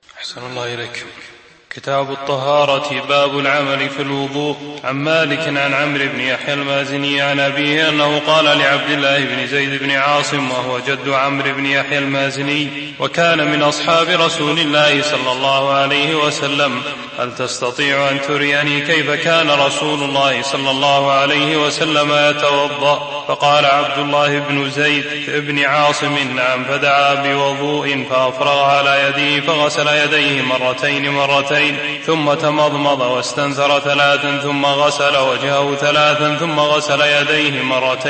أحسن الله إليك. كتاب الطهارة. باب العمل في الوضوء. عن مالك عن عمرو بن يحيى المازني عن أبيه أنه قال لعبد الله بن زيد بن عاصم وهو جد عمرو بن يحيى المازني وكان من أصحاب رسول الله صلى الله عليه وسلم: هل تستطيع أن تريني كيف كان رسول الله صلى الله عليه وسلم يتوضأ؟ فقال عبد الله بن زيد بن عاصم: نعم. فدعا بوضوء فأفرغ على يديه فغسل يديه مرتين ثم تمضمض واستنثر 3 ثم غسل وجهه 3 ثم غسل يديه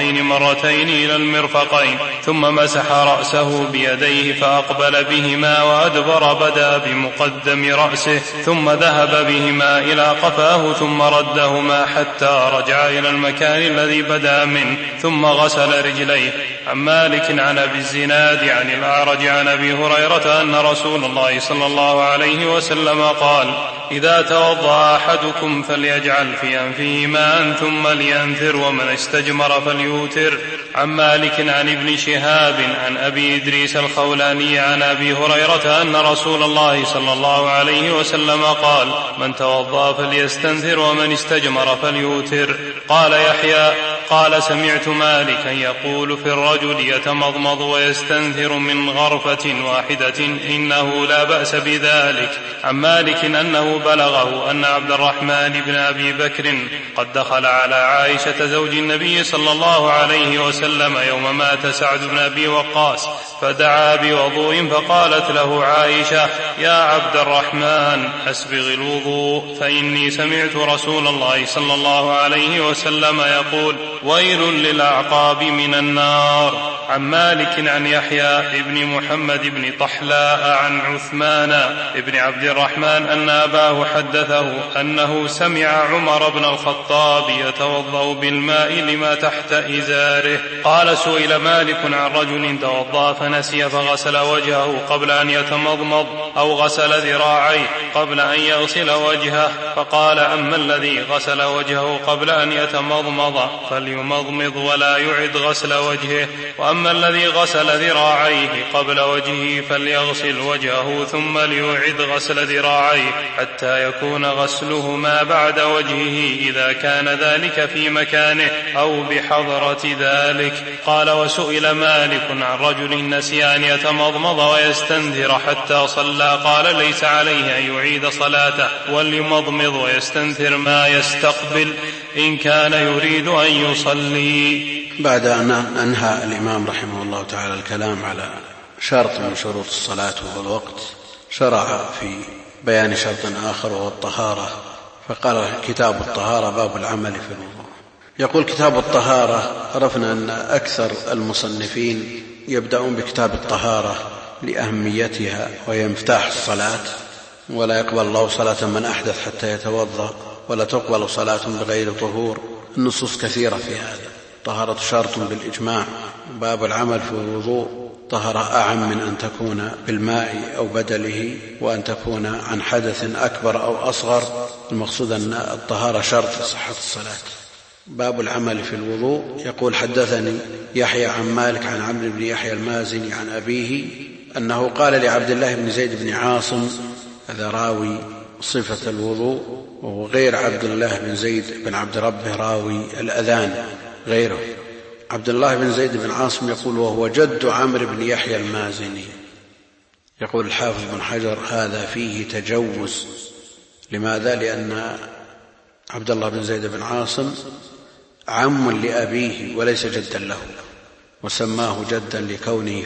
مرتين إلى المرفقين ثم مسح رأسه بيديه فأقبل بهما وأدبر، بدأ بمقدم رأسه ثم ذهب بهما إلى قفاه ثم ردهما حتى رجع إلى المكان الذي بدأ منه ثم غسل رجليه. عن مالك عن أبي الزناد عن الأعرج عن أبي هريرة أن رسول الله صلى الله عليه وسلم قال: إذا توضأ أحدكم فليجعل في أنفه ماء ثم لينثر، ومن استجمر فليوتر. عن مالك عن ابن شهاب عن أبي إدريس الخولاني عن أبي هريرة أن رسول الله صلى الله عليه وسلم قال: من توضأ فليستنثر ومن استجمر فليوتر. قال يحيى: قال سمعت مالكا يقول في الرجل يتمضمض ويستنثر من غرفة واحدة إنه لا بأس بذلك. عن مالك أنه بلغه أن عبد الرحمن بن أبي بكر قد دخل على عائشة زوج النبي صلى الله عليه وسلم يوم مات سعد بن أبي وقاص فدعا بوضوء فقالت له عائشة: يا عبد الرحمن أسبغ الوضوء، فإني سمعت رسول الله صلى الله عليه وسلم يقول: ويل للأعقاب من النار. عن مالك عن يحيى بن محمد بن طحلاء عن عثمان بن عبد الرحمن أن أباه حدثه أنه سمع عمر بن الخطاب يتوضأ بالماء لما تحت إزاره. قال: سئل مالك عن رجل توضأ فنسي فغسل وجهه قبل أن يتمضمض أو غسل ذراعيه قبل أن يغسل وجهه، فقال: أما الذي غسل وجهه قبل أن يتمضمض فليمضمض ولا يعد غسل وجهه، وأما الذي غسل ذراعيه قبل وجهه فليغسل وجهه ثم ليعد غسل ذراعيه حتى يكون غسلهما بعد وجهه إذا كان ذلك في مكانه أو بحضرة ذلك. قال: وسئل مالك عن رجل نسي أن يتمضمض ويستنثر حتى صلى، قال: ليس عليه أن يعيد صلاته وليمضمض ويستنثر ما يستقبل إن كان يريد أن يصلي. بعد أن أنهى الإمام رحمه الله تعالى الكلام على شرط من شروط الصلاة وهو الوقت، شرع في بيان شرط آخر وهو الطهارة، فقال: كتاب الطهارة. باب العمل في الوضوء. يقول كتاب الطهارة. عرفنا أن أكثر المصنفين يبدأون بكتاب الطهارة لأهميتها وهي مفتاح الصلاة، ولا يقبل الله صلاة من أحدث حتى يتوضأ، ولا تقبل صلاة بغير طهور. النصوص كثيرة في هذا. طهارة شرط بالإجماع. باب العمل في الوضوء طهارة أعم من أن تكون بالماء أو بدله، وأن تكون عن حدث أكبر أو أصغر. المقصود أن الطهارة شرط لصحة الصلاة. باب العمل في الوضوء. يقول: حدثني يحيى عن مالك عن عمرو بن يحيى المازني عن أبيه أنه قال لعبد الله بن زيد بن عاصم، هذا راوي صفة الوضوء، وهو غير عبد الله بن زيد بن عبد ربه راوي الأذان غيره. عبد الله بن زيد بن عاصم يقول: وهو جد عمرو بن يحيى المازني. يقول الحافظ بن حجر: هذا فيه تجوز. لماذا؟ لأن عبد الله بن زيد بن عاصم عم لأبيه وليس جدا له، وسماه جدا لكونه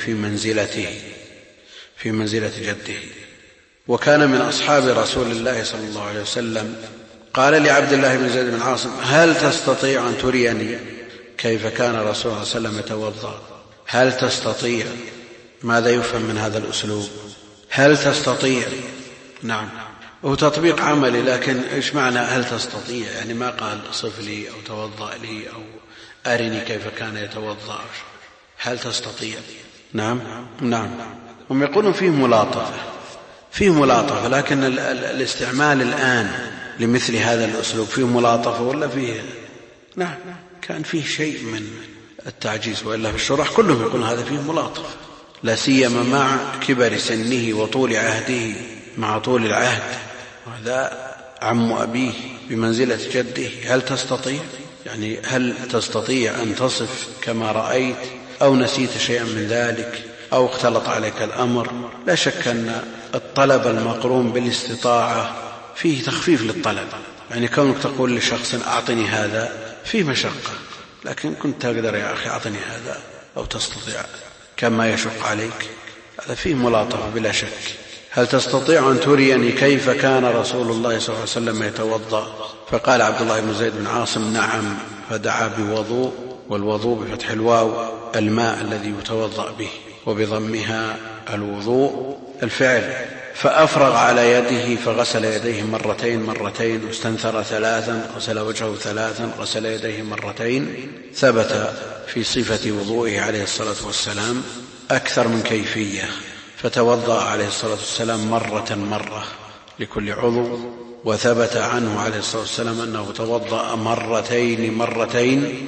في منزلة جده، وكان من أصحاب رسول الله صلى الله عليه وسلم. قال لعبد الله بن زيد بن عاصم: هل تستطيع أن تريني كيف كان رسول الله صلى الله عليه وسلم يتوضأ؟ هل تستطيع؟ ماذا يفهم من هذا الأسلوب؟ هل تستطيع؟ نعم، هو تطبيق عملي، لكن إيش معنى هل تستطيع؟ يعني ما قال صف لي أو توضأ لي أو أرني كيف كان يتوضأ. هل تستطيع؟ نعم. هم يقولون فيه ملاطفة، لكن الاستعمال الآن لمثل هذا الأسلوب فيه ملاطفة ولا فيه؟ نعم، كان فيه شيء من التعجيز، وإلا في الشرح كلهم يقولون هذا فيه ملاطفة، لا سيما مع كبر سنه وطول عهده مع طول العهد، وهذا عم أبيه بمنزلة جده، هل تستطيع أن تصف كما رأيت أو نسيت شيئا من ذلك أو اختلط عليك الأمر؟ لا شك أن الطلب المقرون بالاستطاعة فيه تخفيف للطلب، يعني كونك تقول لشخص أعطني هذا فيه مشقة، لكن كنت تقدر يا أخي أعطني هذا أو تستطيع كما يشق عليك، هذا فيه ملاطفة بلا شك. هل تستطيع أن تريني كيف كان رسول الله صلى الله عليه وسلم يتوضأ؟ فقال عبد الله بن زيد بن عاصم نعم، فدعا بوضوء، والوضوء بفتح الواو الماء الذي يتوضأ به، وبضمها الوضوء الفعل. فأفرغ على يده فغسل يديه مرتين واستنثر ثلاثا، غسل وجهه ثلاثا، غسل يديه مرتين. ثبت في صفة وضوئه عليه الصلاة والسلام أكثر من كيفية، فتوضأ عليه الصلاة والسلام مرة لكل عضو، وثبت عنه عليه الصلاة والسلام أنه توضأ مرتين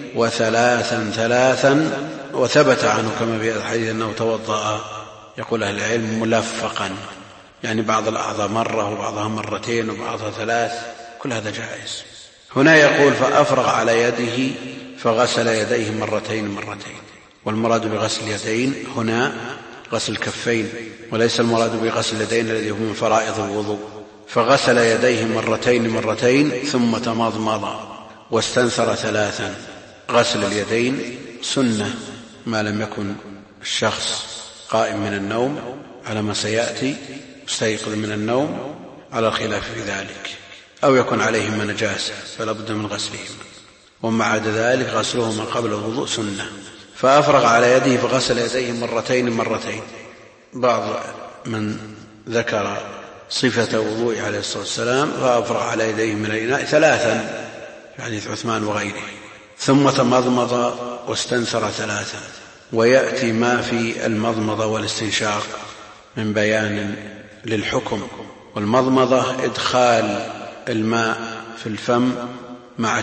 وثلاثا، وثبت عنه كما في الحديث أنه توضأ، يقول أهل العلم ملفقا، يعني بعض الأعضاء مرة وبعضها مرتين وبعضها ثلاث، كل هذا جائز. هنا يقول فأفرغ على يده فغسل يديه مرتين، والمراد بغسل اليدين هنا غسل الكفين، وليس المراد بغسل اليدين الذي هو من فرائض الوضوء. فغسل يديه مرتين ثم تمضمض واستنثر ثلاثا. غسل اليدين سنة ما لم يكن الشخص قائم من النوم على ما سيأتي، مستيقظ من النوم على الخلاف في ذلك، أو يكون عليهما نجاسة فلا بد من غسلهما، وما عدا ذلك غسلهما قبل الوضوء سنة. فأفرغ على يده فغسل يديه مرتين. بعض من ذكر صفة وضوء عليه الصلاة والسلام فأفرغ على يديه من الإناء ثلاثا في حديث عثمان وغيره، ثم تمضمض واستنثر ثلاثا. ويأتي ما في المضمضة والاستنشاق من بيان للحكم. والمضمضة إدخال الماء في الفم مع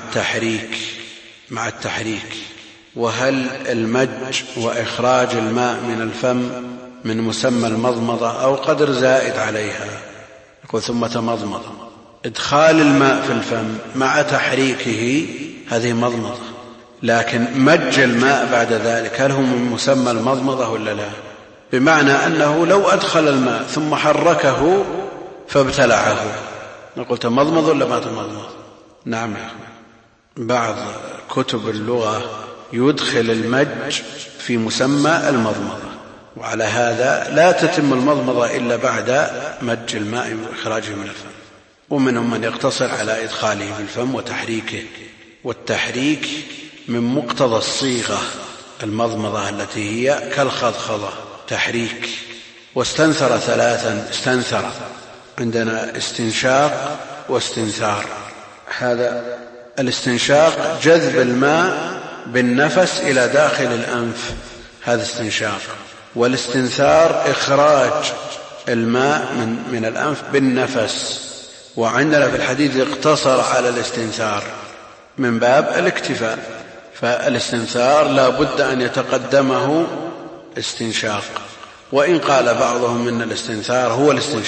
التحريك. وهل المج وإخراج الماء من الفم من مسمى المضمضة أو قدر زائد عليها؟ يقول ثم تمضمض. إدخال الماء في الفم مع تحريكه هذه مضمضة، لكن مج الماء بعد ذلك هل هو من مسمى المضمضة ولا لا؟ بمعنى أنه لو أدخل الماء ثم حركه فابتلعه نقول تمضمض ولا ما تمضمض؟ نعم يا أخوان، بعض كتب اللغة يدخل المج في مسمى المضمضة، وعلى هذا لا تتم المضمضة إلا بعد مج الماء وإخراجه من الفم. ومنهم من يقتصر على إدخاله في الفم وتحريكه، والتحريك من مقتضى الصيغة المضمضة التي هي كالخضخضة تحريك. واستنثر ثلاثا، استنثر عندنا استنشاق واستنثار. هذا الاستنشاق جذب الماء بالنفس إلى داخل الأنف، هذا استنشاق. والاستنثار إخراج الماء من الأنف بالنفس. وعندنا في الحديث اقتصر على الاستنثار من باب الاكتفاء، فالاستنثار لا بد أن يتقدمه استنشاق. وإن قال بعضهم من الاستنثار هو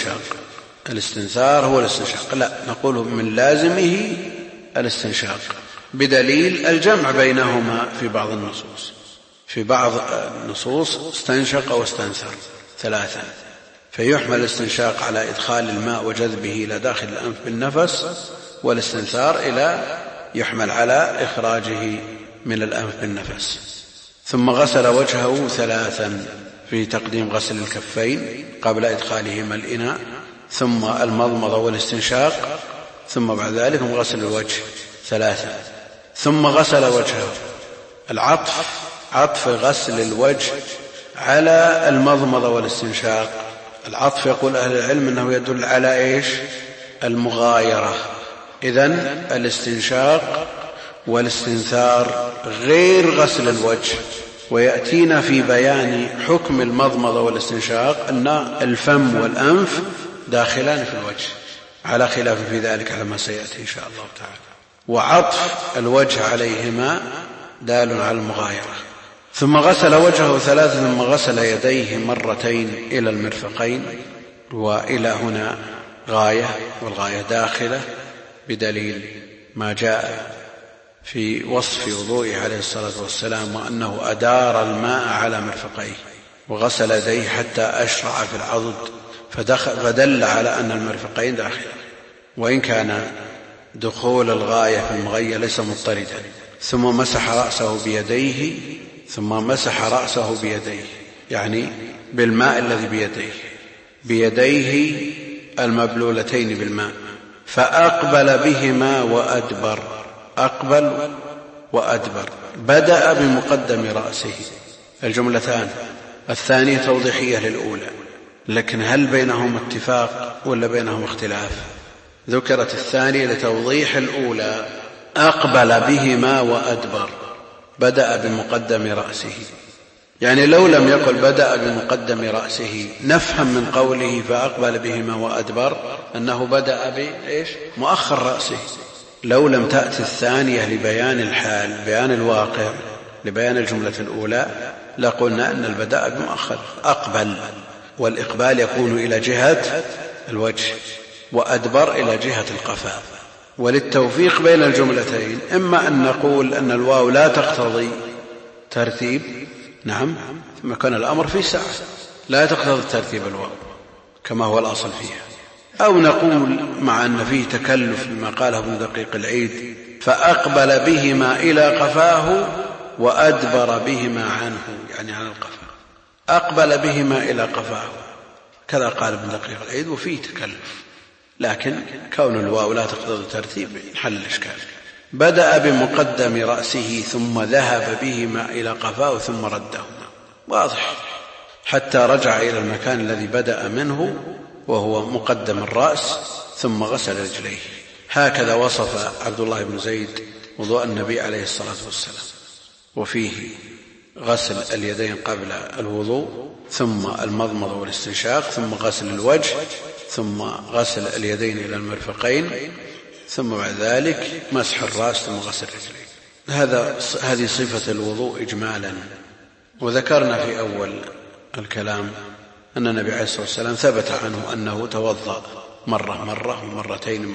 الاستنشاق، لا، نقول من لازمه الاستنشاق، بدليل الجمع بينهما في بعض النصوص. في بعض النصوص استنشق واستنثر ثلاثا، فيحمل الاستنشاق على إدخال الماء وجذبه إلى داخل الأنف بالنفس، والاستنثار يحمل على إخراجه من الأنف بالنفس. ثم غسل وجهه ثلاثا في تقديم غسل الكفين قبل إدخالهما الإناء، ثم المضمضة والاستنشاق، ثم بعد ذلك غسل الوجه ثلاثا، ثم غسل وجهه. عطف غسل الوجه على المضمضة والاستنشاق، العطف يقول أهل العلم أنه يدل على المغايرة. إذن الاستنشاق والاستنثار غير غسل الوجه. ويأتينا في بيان حكم المضمضة والاستنشاق أن الفم والأنف داخلان في الوجه، على خلاف في ذلك على ما سيأتي إن شاء الله تعالى. وعطف الوجه عليهما دال على المغايرة. ثم غسل وجهه ثلاثا، ثم غسل يديه مرتين إلى المرفقين، وإلى هنا غاية، والغاية داخلة بدليل ما جاء في وصف وضوئه عليه الصلاة والسلام، وأنه أدار الماء على مرفقيه وغسل يديه حتى أشرع في العضد، فدل على أن المرفقين داخل، وإن كان دخول الغاية في المغية ليس مضطردا. ثم مسح رأسه بيديه يعني بالماء الذي بيديه المبلولتين بالماء، فأقبل بهما وأدبر. أقبل وأدبر، بدأ بمقدم رأسه. الجملتان الثانية توضيحية للأولى، لكن هل بينهم اتفاق ولا بينهم اختلاف؟ ذكرت الثانية لتوضيح الأولى، أقبل بهما وأدبر، بدأ بمقدم رأسه. يعني لو لم يقل بدأ بمقدم رأسه نفهم من قوله فأقبل بهما وأدبر أنه بدأ مؤخر رأسه. لو لم تأتي الثانية لبيان الحال، بيان الواقع، لبيان الجملة الأولى، لقلنا أن البداء بمؤخر. أقبل، والإقبال يكون إلى جهة الوجه، وأدبر إلى جهة القفا. وللتوفيق بين الجملتين إما أن نقول أن الواو لا تقتضي ترتيب، نعم، ثم كان الأمر في ساعة لا تقتضي ترتيب الواو كما هو الأصل فيها، أو نقول مع أن فيه تكلف بما قاله ابن دقيق العيد، فأقبل بهما إلى قفاه وأدبر بهما عنه، يعني عن القفا. أقبل بهما إلى قفاه كذا قال ابن دقيق العيد، وفيه تكلف، لكن كون الواو لا تقتضي الترتيب حل الإشكال. بدأ بمقدم رأسه ثم ذهب بهما إلى قفاه ثم ردهما، واضح، حتى رجع إلى المكان الذي بدأ منه وهو مقدم الرأس، ثم غسل رجليه. هكذا وصف عبد الله بن زيد وضوء النبي عليه الصلاة والسلام، وفيه غسل اليدين قبل الوضوء، ثم المضمض والاستنشاق، ثم غسل الوجه، ثم غسل اليدين إلى المرفقين، ثم بعد ذلك مسح الرأس، ثم غسل الرجلين. هذه صفة الوضوء إجمالا. وذكرنا في أول الكلام أن النبي عليه الصلاة والسلام ثبت عنه أنه توضأ مرة ومرتين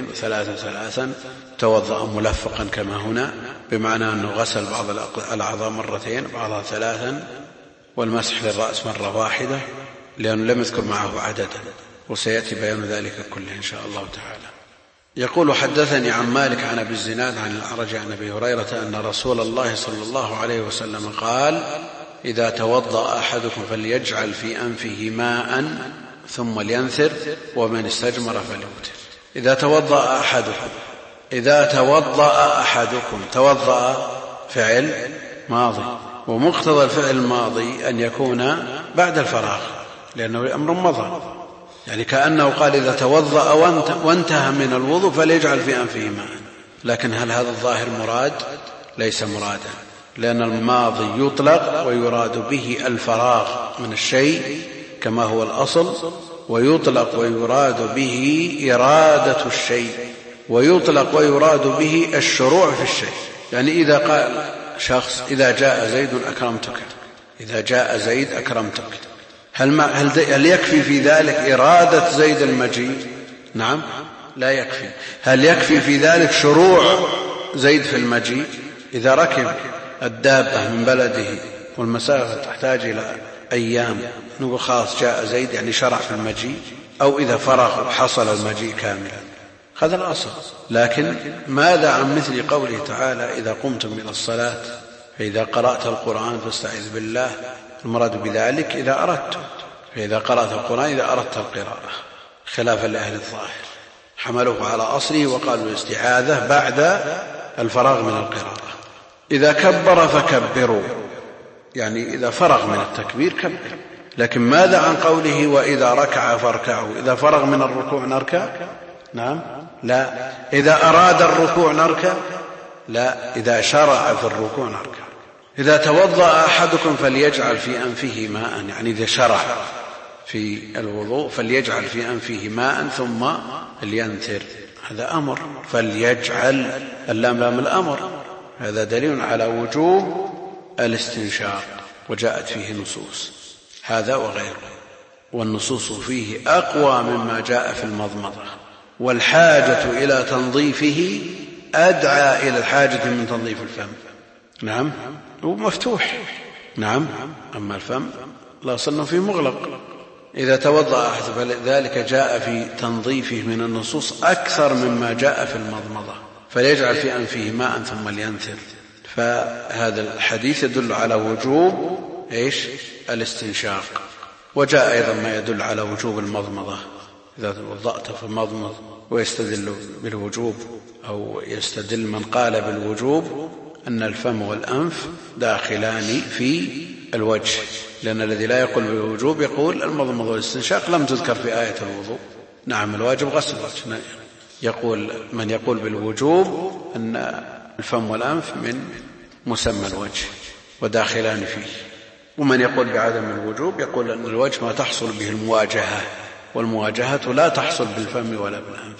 وثلاثا، توضأ ملفقا كما هنا، بمعنى أنه غسل بعض الأعضاء مرتين بعضها ثلاثا، والمسح للرأس مرة واحدة، لأنه لم يذكر معه عددا، وسيأتي بيان ذلك كله إن شاء الله تعالى. يقول حدثني عن مالك عن أبي الزناد عن الأعرج عن أبي هريرة أن رسول الله صلى الله عليه وسلم قال: إذا توضأ أحدكم فليجعل في أنفه ماء ثم لينثر، ومن استجمر فليوتر. إذا توضأ أحدكم، توضأ فعل ماضي، ومقتضى الفعل الماضي أن يكون بعد الفراغ، لأنه أمر مضى، يعني كأنه قال إذا توضأ وانتهى من الوضوء فليجعل في أنفه ماء. لكن هل هذا الظاهر مراد؟ ليس مرادا، لأن الماضي يطلق ويراد به الفراغ من الشيء كما هو الأصل، ويطلق ويراد به إرادة الشيء، ويطلق ويراد به الشروع في الشيء. يعني إذا قال شخص إذا جاء زيد أكرمتك، إذا جاء زيد أكرمتك، هل يكفي في ذلك إرادة زيد المجيء؟ نعم، لا يكفي. هل يكفي في ذلك شروع زيد في المجيء؟ إذا ركب الدابة من بلده والمسافة تحتاج إلى أيام، نقول خلاص جاء زيد، يعني شرع في المجيء، أو إذا فرغ وحصل المجيء كاملا، هذا الأصل. لكن ماذا عن مثل قوله تعالى: إذا قمتم إلى الصلاة فإذا قرأت القرآن فاستعذ بالله، المراد بذلك إذا أردت، فإذا قرأت القرآن إذا أردت القراءة، خلافا لأهل الظاهر، حملوه على أصله وقالوا الاستعاذة بعد الفراغ من القراءة. إذا كبر فكبروا، يعني إذا فرغ من التكبير كبر. لكن ماذا عن قوله: وإذا ركع فاركعوا، إذا فرغ من الركوع نركع؟ نعم، لا. إذا أراد الركوع نركع؟ لا. إذا شرع في الركوع نركع. إذا توضأ أحدكم فليجعل في أنفه ماء، يعني إذا شرع في الوضوء فليجعل في أنفه ماء ثم لينثر، هذا أمر. فليجعل، اللام لام الأمر، هذا دليل على وجوب الاستنشاق، وجاءت فيه نصوص هذا وغيره. والنصوص فيه أقوى مما جاء في المضمضة، والحاجة إلى تنظيفه أدعى إلى الحاجة من تنظيف الفم. نعم، هو مفتوح. نعم، أما الفم لا صنه فيه مغلق. إذا توضأ أحد فلذلك جاء في تنظيفه من النصوص أكثر مما جاء في المضمضة، فليجعل في أنفه ماء ثم لينثر. فهذا الحديث يدل على وجوب الاستنشاق، وجاء أيضا ما يدل على وجوب المضمضة إذا توضأت فمضمض، ويستدل بالوجوب أو يستدل من قال بالوجوب أن الفم والأنف داخلان في الوجه، لأن الذي لا يقول بالوجوب يقول المضمضة والاستنشاق لم تذكر في آية الوضوء. نعم، الواجب غسل الوجه. يقول من يقول بالوجوب أن الفم والأنف من مسمى الوجه وداخلان فيه، ومن يقول بعدم الوجوب يقول أن الوجه ما تحصل به المواجهة، والمواجهة لا تحصل بالفم ولا بالأنف.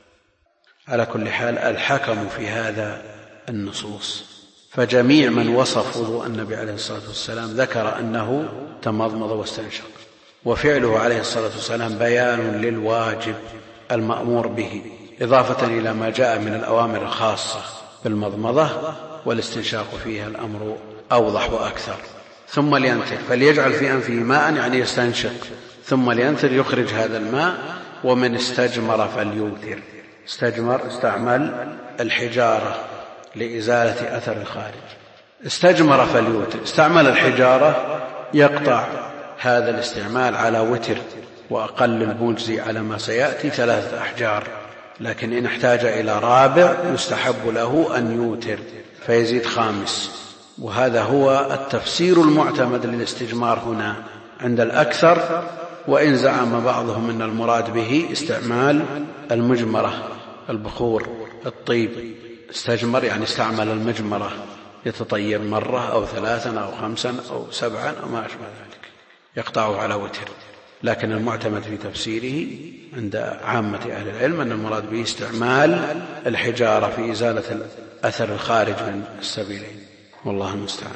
على كل حال الحكم في هذا النصوص، فجميع من وصف وضوء النبي عليه الصلاة والسلام ذكر أنه تمضمض واستنشق، وفعله عليه الصلاة والسلام بيان للواجب المأمور به، إضافة إلى ما جاء من الأوامر الخاصة بالمضمضة والاستنشاق فيها الأمر أوضح وأكثر. ثم لينثر، فليجعل في أنفه ماء يعني يستنشق، ثم لينثر يخرج هذا الماء. ومن استجمر فليوتر. استجمر استعمل الحجارة لإزالة أثر الخارج. استجمر فليوتر، استعمل الحجارة يقطع هذا الاستعمال على وتر، وأقل المجزي على ما سيأتي 3 أحجار، لكن إن احتاج إلى رابع يستحب له أن يوتر فيزيد 5. وهذا هو التفسير المعتمد للاستجمار هنا عند الأكثر، وإن زعم بعضهم أن المراد به استعمال المجمرة، البخور، الطيب. استجمر يعني استعمل المجمرة، يتطير مرة أو 3 أو 5 أو 7 أو ما أشبه ذلك، يقطعه على وتر. لكن المعتمد في تفسيره عند عامة أهل العلم أن المراد به استعمال الحجارة في إزالة الأثر الخارج من السبيلين، والله المستعان.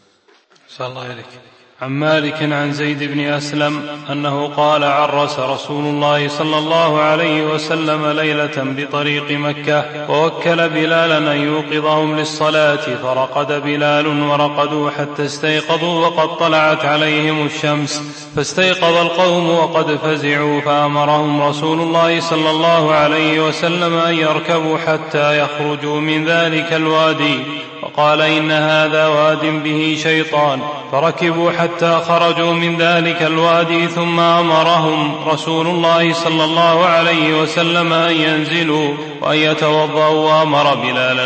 صلى الله عليك. عن مالك عن زيد بن أسلم أنه قال عرس رسول الله صلى الله عليه وسلم ليلة بطريق مكة، ووكل بلالا أن يوقظهم للصلاة، فرقد بلال ورقدوا حتى استيقظوا وقد طلعت عليهم الشمس، فاستيقظ القوم وقد فزعوا، فأمرهم رسول الله صلى الله عليه وسلم أن يركبوا حتى يخرجوا من ذلك الوادي، وقال إن هذا واد به شيطان، فركبوا حتى خرجوا من ذلك الوادي، ثم أمرهم رسول الله صلى الله عليه وسلم أن ينزلوا وأن يتوضأوا، وأمر بلالا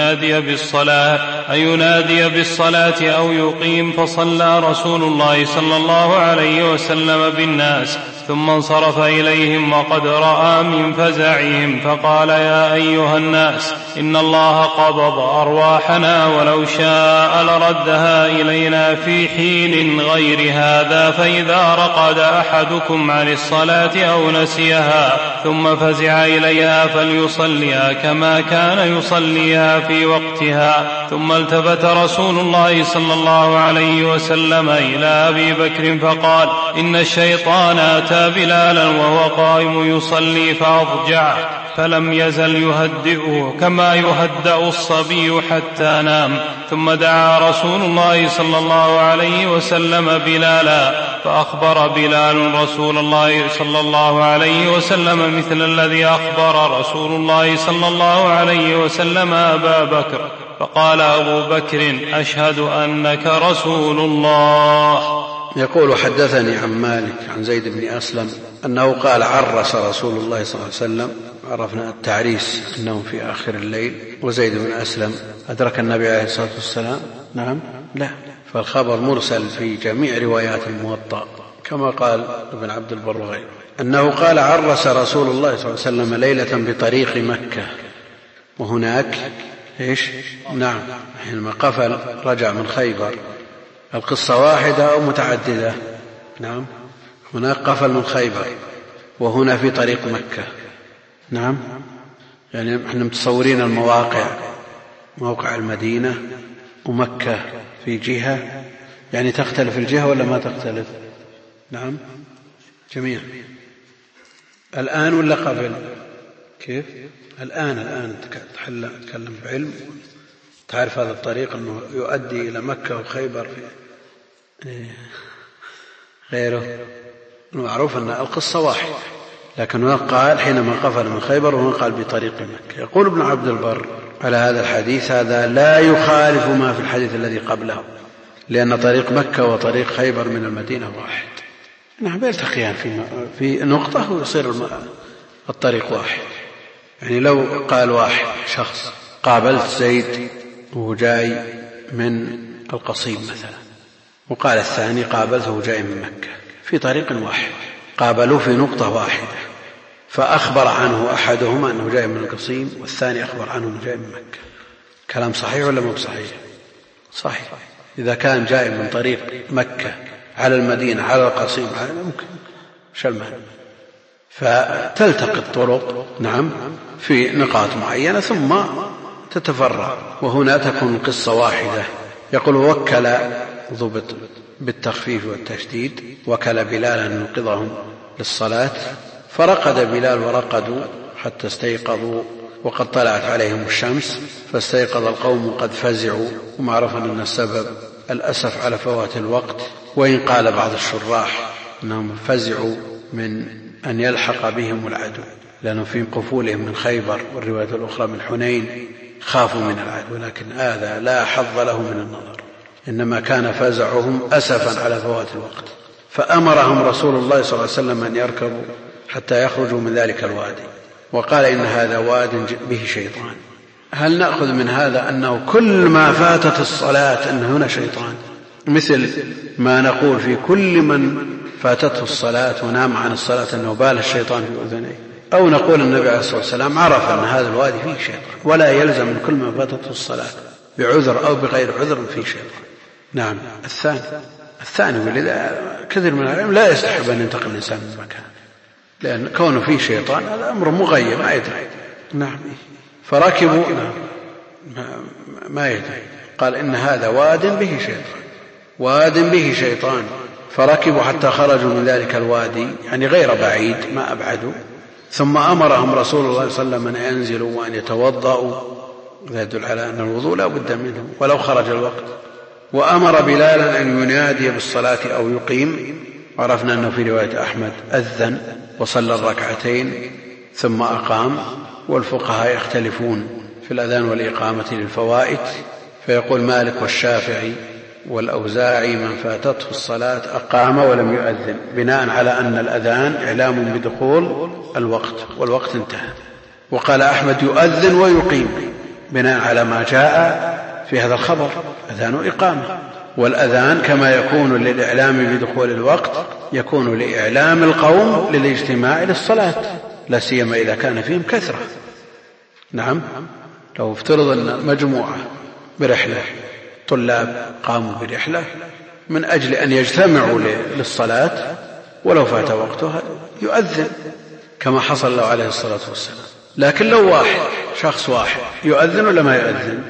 أن ينادي بالصلاة أو يقيم، فصلى رسول الله صلى الله عليه وسلم بالناس، ثم انصرف إليهم وقد رأى من فزعهم، فقال يا أيها الناس إن الله قبض أرواحنا، ولو شاء لردها إلينا في حين غير هذا، فإذا رقد أحدكم عن الصلاة أو نسيها ثم فزع إليها فليصليها كما كان يصليها في وقتها. ثم التفت رسول الله صلى الله عليه وسلم إلى أبي بكر فقال إن الشيطان أتى بلالا وهو قائم يصلي فأضجع، فلم يزل يهدئه كما يهدأ الصبي حتى نام. ثم دعا رسول الله صلى الله عليه وسلم بلالا، فأخبر بلال رسول الله صلى الله عليه وسلم مثل الذي أخبر رسول الله صلى الله عليه وسلم أبا بكر، فقال أبو بكر أشهد أنك رسول الله. يقول حدثني عن مالك عن زيد بن أسلم أنه قال عرس رسول الله صلى الله عليه وسلم. عرفنا التعريس أنه في آخر الليل، وزيد بن أسلم أدرك النبي عليه الصلاة والسلام؟ نعم، لا، فالخبر مرسل في جميع روايات الموطأ كما قال ابن عبد البر وغيره، أنه قال عرس رسول الله صلى الله عليه وسلم ليلة بطريق مكة، وهناك نعم حينما قفل رجع من خيبر. القصة واحدة أو متعددة؟ نعم، هناك قفل من خيبر وهنا في طريق مكة. نعم، يعني احنا متصورين المواقع، موقع المدينة ومكة في جهة، يعني تختلف الجهة ولا ما تختلف؟ نعم، جميعا. الآن ولا قبل؟ كيف؟ الآن تتكلم بعلم، تعرف هذا الطريق أنه يؤدي إلى مكة وخيبر في غيره. المعروف أن القصة واحد، لكن هنا قال حينما قفل من خيبر، وهنا قال بطريق مكة. يقول ابن عبد البر على هذا الحديث: هذا لا يخالف ما في الحديث الذي قبله، لأن طريق مكة وطريق خيبر من المدينة واحد. نعم، يلتقيان في نقطة ويصير الطريق واحد. يعني لو قال واحد شخص: قابلت زيد وهو جاي من القصيم مثلا، وقال الثاني: قابلته جاي من مكة، في طريق واحد، قابلوه في نقطة واحدة، فأخبر عنه أحدهما أنه جاي من القصيم، والثاني أخبر عنه أنه جاي من مكة. كلام صحيح ولا مو صحيح؟ صحيح. إذا كان جاي من طريق مكة على المدينة على القصيم ممكن شلمان، فتلتقي الطرق نعم في نقاط معينة ثم تتفرع، وهنا تكون القصة واحدة. يقول: وكل ضبط بالتخفيف والتشديد، وكل بلالا ينقذهم للصلاة، فرقد بلال ورقدوا حتى استيقظوا وقد طلعت عليهم الشمس، فاستيقظ القوم قد فزعوا. ومعرف أن السبب الأسف على فوات الوقت، وإن قال بعض الشراح أنهم فزعوا من أن يلحق بهم العدو، لأنهم في قفولهم من خيبر، والرواية الأخرى من حنين خافوا من العدو، لكن هذا لا حظ له من النظر، إنما كان فزعهم أسفا على فوات الوقت. فأمرهم رسول الله صلى الله عليه وسلم أن يركبوا حتى يخرجوا من ذلك الوادي، وقال: إن هذا واد به شيطان. هل نأخذ من هذا أنه كل ما فاتت الصلاة أن هنا شيطان، مثل ما نقول في كل من فاتته الصلاة ونام عن الصلاة أنه بال الشيطان في أذنيه؟ أو نقول النبي عليه الصلاة والسلام عرف أن هذا الوادي فيه شيطان، ولا يلزم من كل ما فاتته الصلاة بعذر أو بغير عذر فيه شيطان. نعم. الثاني ولذا كثير من العلم لا يستحب أن ينتقل الإنسان من مكان، لأن كونه فيه شيطان هذا أمر مغير ما يدري. نعم. فركبوا ما يدري، قال: إن هذا واد به شيطان، واد به شيطان. فركبوا حتى خرجوا من ذلك الوادي، يعني غير بعيد ما أبعدوا. ثم أمرهم رسول الله صلى الله عليه وسلم أن ينزلوا وأن يتوضأوا، هذا يدل على أن الوضوء لا بد منه ولو خرج الوقت. وأمر بلالا أن ينادي بالصلاة أو يقيم. عرفنا أنه في رواية أحمد أذن وصلى الركعتين ثم أقام، والفقهاء يختلفون في الأذان والإقامة للفوائد، فيقول مالك والشافعي والأوزاعي: من فاتته الصلاة أقام ولم يؤذن، بناء على أن الأذان إعلام بدخول الوقت والوقت انتهى. وقال أحمد: يؤذن ويقيم، بناء على ما جاء في هذا الخبر، أذان وإقامة. والأذان كما يكون للإعلام بدخول الوقت يكون لإعلام القوم للاجتماع للصلاة، لا سيما إذا كان فيهم كثرة. نعم. لو افترض أن مجموعة برحلة طلاب قاموا برحلة من أجل أن يجتمعوا للصلاة، ولو فات وقتها يؤذن كما حصل له عليه الصلاة والسلام. لكن لو شخص واحد يؤذن ولا ما يؤذن؟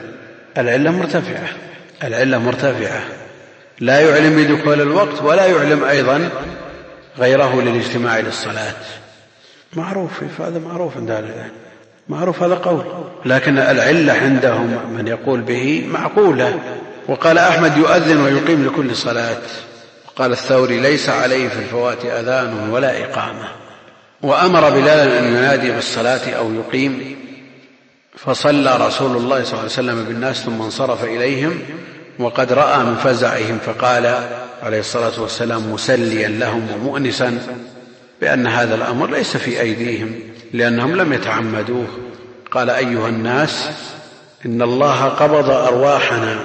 العلة مرتفعة، لا يعلم بدخول الوقت ولا يعلم أيضا غيره للاجتماع للصلاة. معروف، هذا معروف عند أهل العلم، معروف هذا قول، لكن العلة عندهم من يقول به معقولة. وقال أحمد: يؤذن ويقيم لكل صلاة. وقال الثوري: ليس عليه في الفوات أذان ولا إقامة. وأمر بلالا أن ينادي بالصلاة أو يقيم، فصلى رسول الله صلى الله عليه وسلم بالناس ثم انصرف إليهم وقد رأى من فزعهم، فقال عليه الصلاة والسلام مسليا لهم ومؤنسا بأن هذا الأمر ليس في أيديهم لأنهم لم يتعمدوه. قال: أيها الناس، إن الله قبض أرواحنا،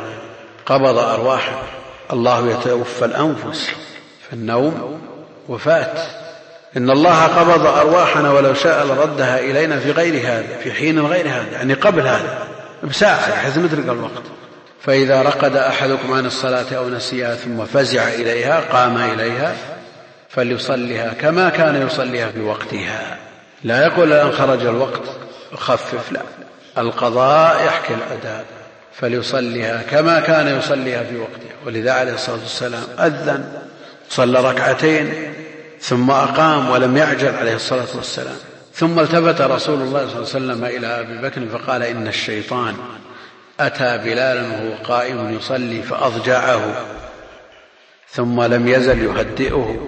الله يتوفى الأنفس، فالنوم وفاة. إن الله قبض أرواحنا ولو شاء لردها إلينا في غير هذا، في حين غير هذا، يعني قبل هذا بساعة بحيث ندرك الوقت. فإذا رقد أحدكم عن الصلاة أو نسيها ثم فزع إليها قام إليها فليصلها كما كان يصليها في وقتها. لا يقول الآن خرج الوقت خفف، لا، القضاء يحكي الأداء، فليصليها كما كان يصليها في وقتها. ولذا عليه الصلاة والسلام أذن، صلى ركعتين، ثم أقام ولم يعجل عليه الصلاة والسلام. ثم التفت رسول الله صلى الله عليه وسلم إلى أبي بكر فقال إن الشيطان أتى بلالا وهو قائم يصلي فأضجعه ثم لم يزل يهدئه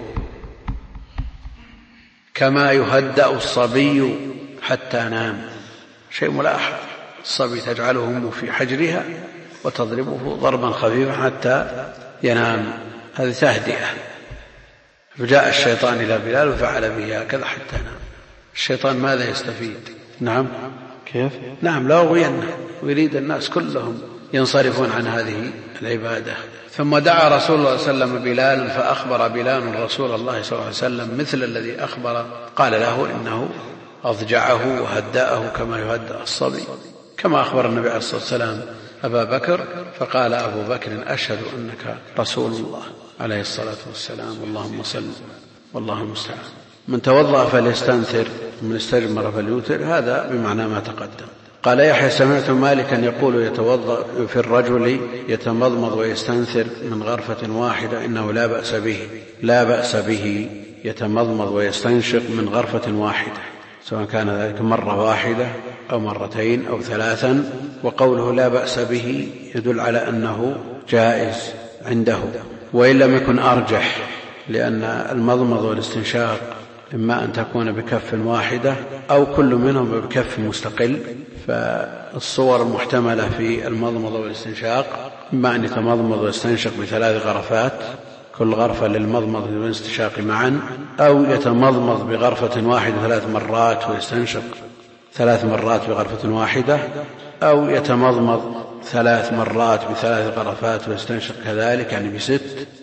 كما يهدأ الصبي حتى نام. شيء ملاحظ، الصبي تجعله أمه في حجرها وتضربه ضربا خفيفا حتى ينام، هذه تهدئة. فجاء الشيطان إلى بلال وفعل به هكذا حتى نام. الشيطان ماذا يستفيد؟ نعم كيف؟ نعم لا يغوينه ويريد الناس كلهم ينصرفون عن هذه العبادة. ثم دعا رسول الله صلى الله عليه وسلم بلال فأخبر بلال رسول الله صلى الله عليه وسلم مثل الذي أخبر، قال له إنه أضجعه وهدأه كما يهدأ الصبي، كما أخبر النبي عليه الصلاة والسلام أبا بكر. فقال أبو بكر أشهد أنك رسول الله عليه الصلاة والسلام. اللهم صل والله المستعان. من توضأ فليستنثر من استجمر فليوتر، هذا بمعنى ما تقدم. قال يحيى سمعت مالكا يقول يتوضأ في الرجل يتمضمض ويستنثر من غرفة واحدة إنه لا بأس به يتمضمض ويستنشق من غرفة واحدة، سواء كان ذلك مرة واحدة أو مرتين أو ثلاثا. وقوله لا بأس به يدل على أنه جائز عنده، وإن لم يكن أرجح، لأن المضمض والاستنشاق إما أن تكون بكف واحدة أو كل منهم بكف مستقل. فالصور المحتملة في المضمض والاستنشاق إما أن يتمضمض ويستنشق بثلاث غرفات، كل غرفة للمضمض والاستنشاق معا، أو يتمضمض بغرفة واحدة 3 مرات ويستنشق 3 مرات بغرفة واحدة، أو يتمضمض 3 مرات ب3 غرفات ويستنشق كذلك يعني ب6.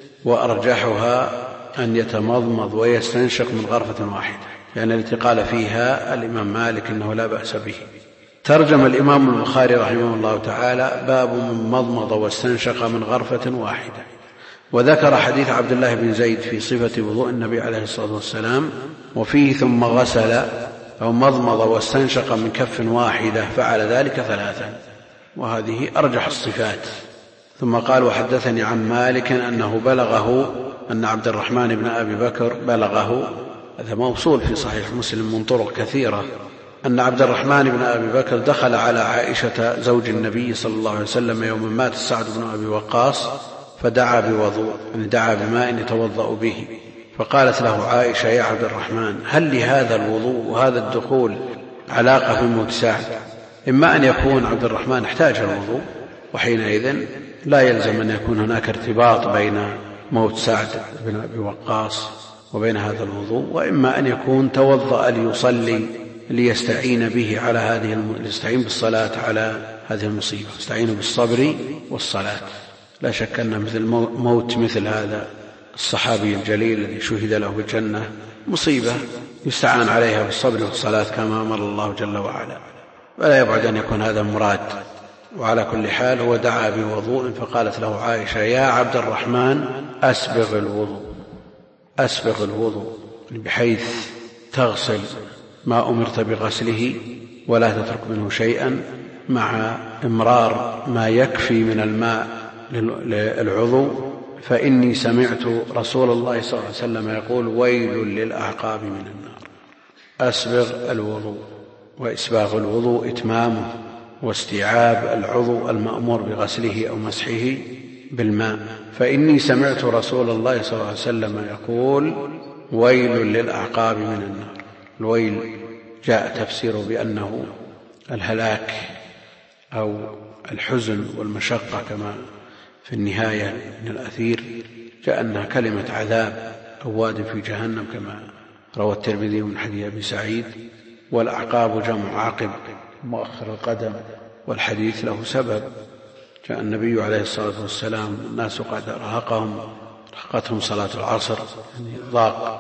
وأرجحها أن يتمضمض ويستنشق من غرفة واحدة، يعني التي قال فيها الإمام مالك إنه لا بأس به. ترجم الإمام البخاري رحمه الله تعالى باب من مضمض واستنشق من غرفة واحدة، وذكر حديث عبد الله بن زيد في صفة وضوء النبي عليه الصلاة والسلام، وفيه ثم غسل أو مضمض واستنشق من كف واحدة فعل ذلك 3، وهذه أرجح الصفات. ثم قال وحدثني عن مالك أنه بلغه أن عبد الرحمن بن أبي بكر بلغه، هذا موصول في صحيح مسلم من طرق كثيرة، أن عبد الرحمن بن أبي بكر دخل على عائشة زوج النبي صلى الله عليه وسلم يوم مات سعد بن أبي وقاص فدعا بوضوء، يعني دعا بماء يتوضأ به. فقالت له عائشة يا عبد الرحمن هل لهذا الوضوء وهذا الدخول علاقة بموت سعد؟ إما أن يكون عبد الرحمن احتاج الوضوء، وحينئذ لا يلزم أن يكون هناك ارتباط بين موت سعد بن أبي وقاص وبين هذا الوضوء، وإما أن يكون توضأ ليصلي ليستعين به على يستعين بالصلاة على هذه المصيبة، يستعين بالصبر والصلاة. لا شك أن مثل موت مثل هذا الصحابي الجليل الذي شهد له بالجنة مصيبة يستعان عليها بالصبر والصلاة كما أمر الله جل وعلا، ولا يبعد أن يكون هذا مراد. وعلى كل حال هو دعا بوضوء، فقالت له عائشة يا عبد الرحمن أسبغ الوضوء بحيث تغسل ما أمرت بغسله ولا تترك منه شيئا، مع إمرار ما يكفي من الماء للعضو، فإني سمعت رسول الله صلى الله عليه وسلم يقول ويل للأعقاب من النار. أسبغ الوضوء، وإسباغ الوضوء إتمامه واستيعاب العضو المأمور بغسله أو مسحه بالماء. فإني سمعت رسول الله صلى الله عليه وسلم يقول ويل للأعقاب من النار. الويل جاء تفسيره بأنه الهلاك أو الحزن والمشقة، كما في النهاية من الأثير جاء أنها كلمة عذاب أو واد في جهنم كما روى الترمذي من حديث أبي سعيد. والأعقاب جمع عقب مؤخر القدم، والحديث له سبب. جاء النبي عليه الصلاة والسلام الناس قد رهقتهم صلاة العصر، يعني ضاق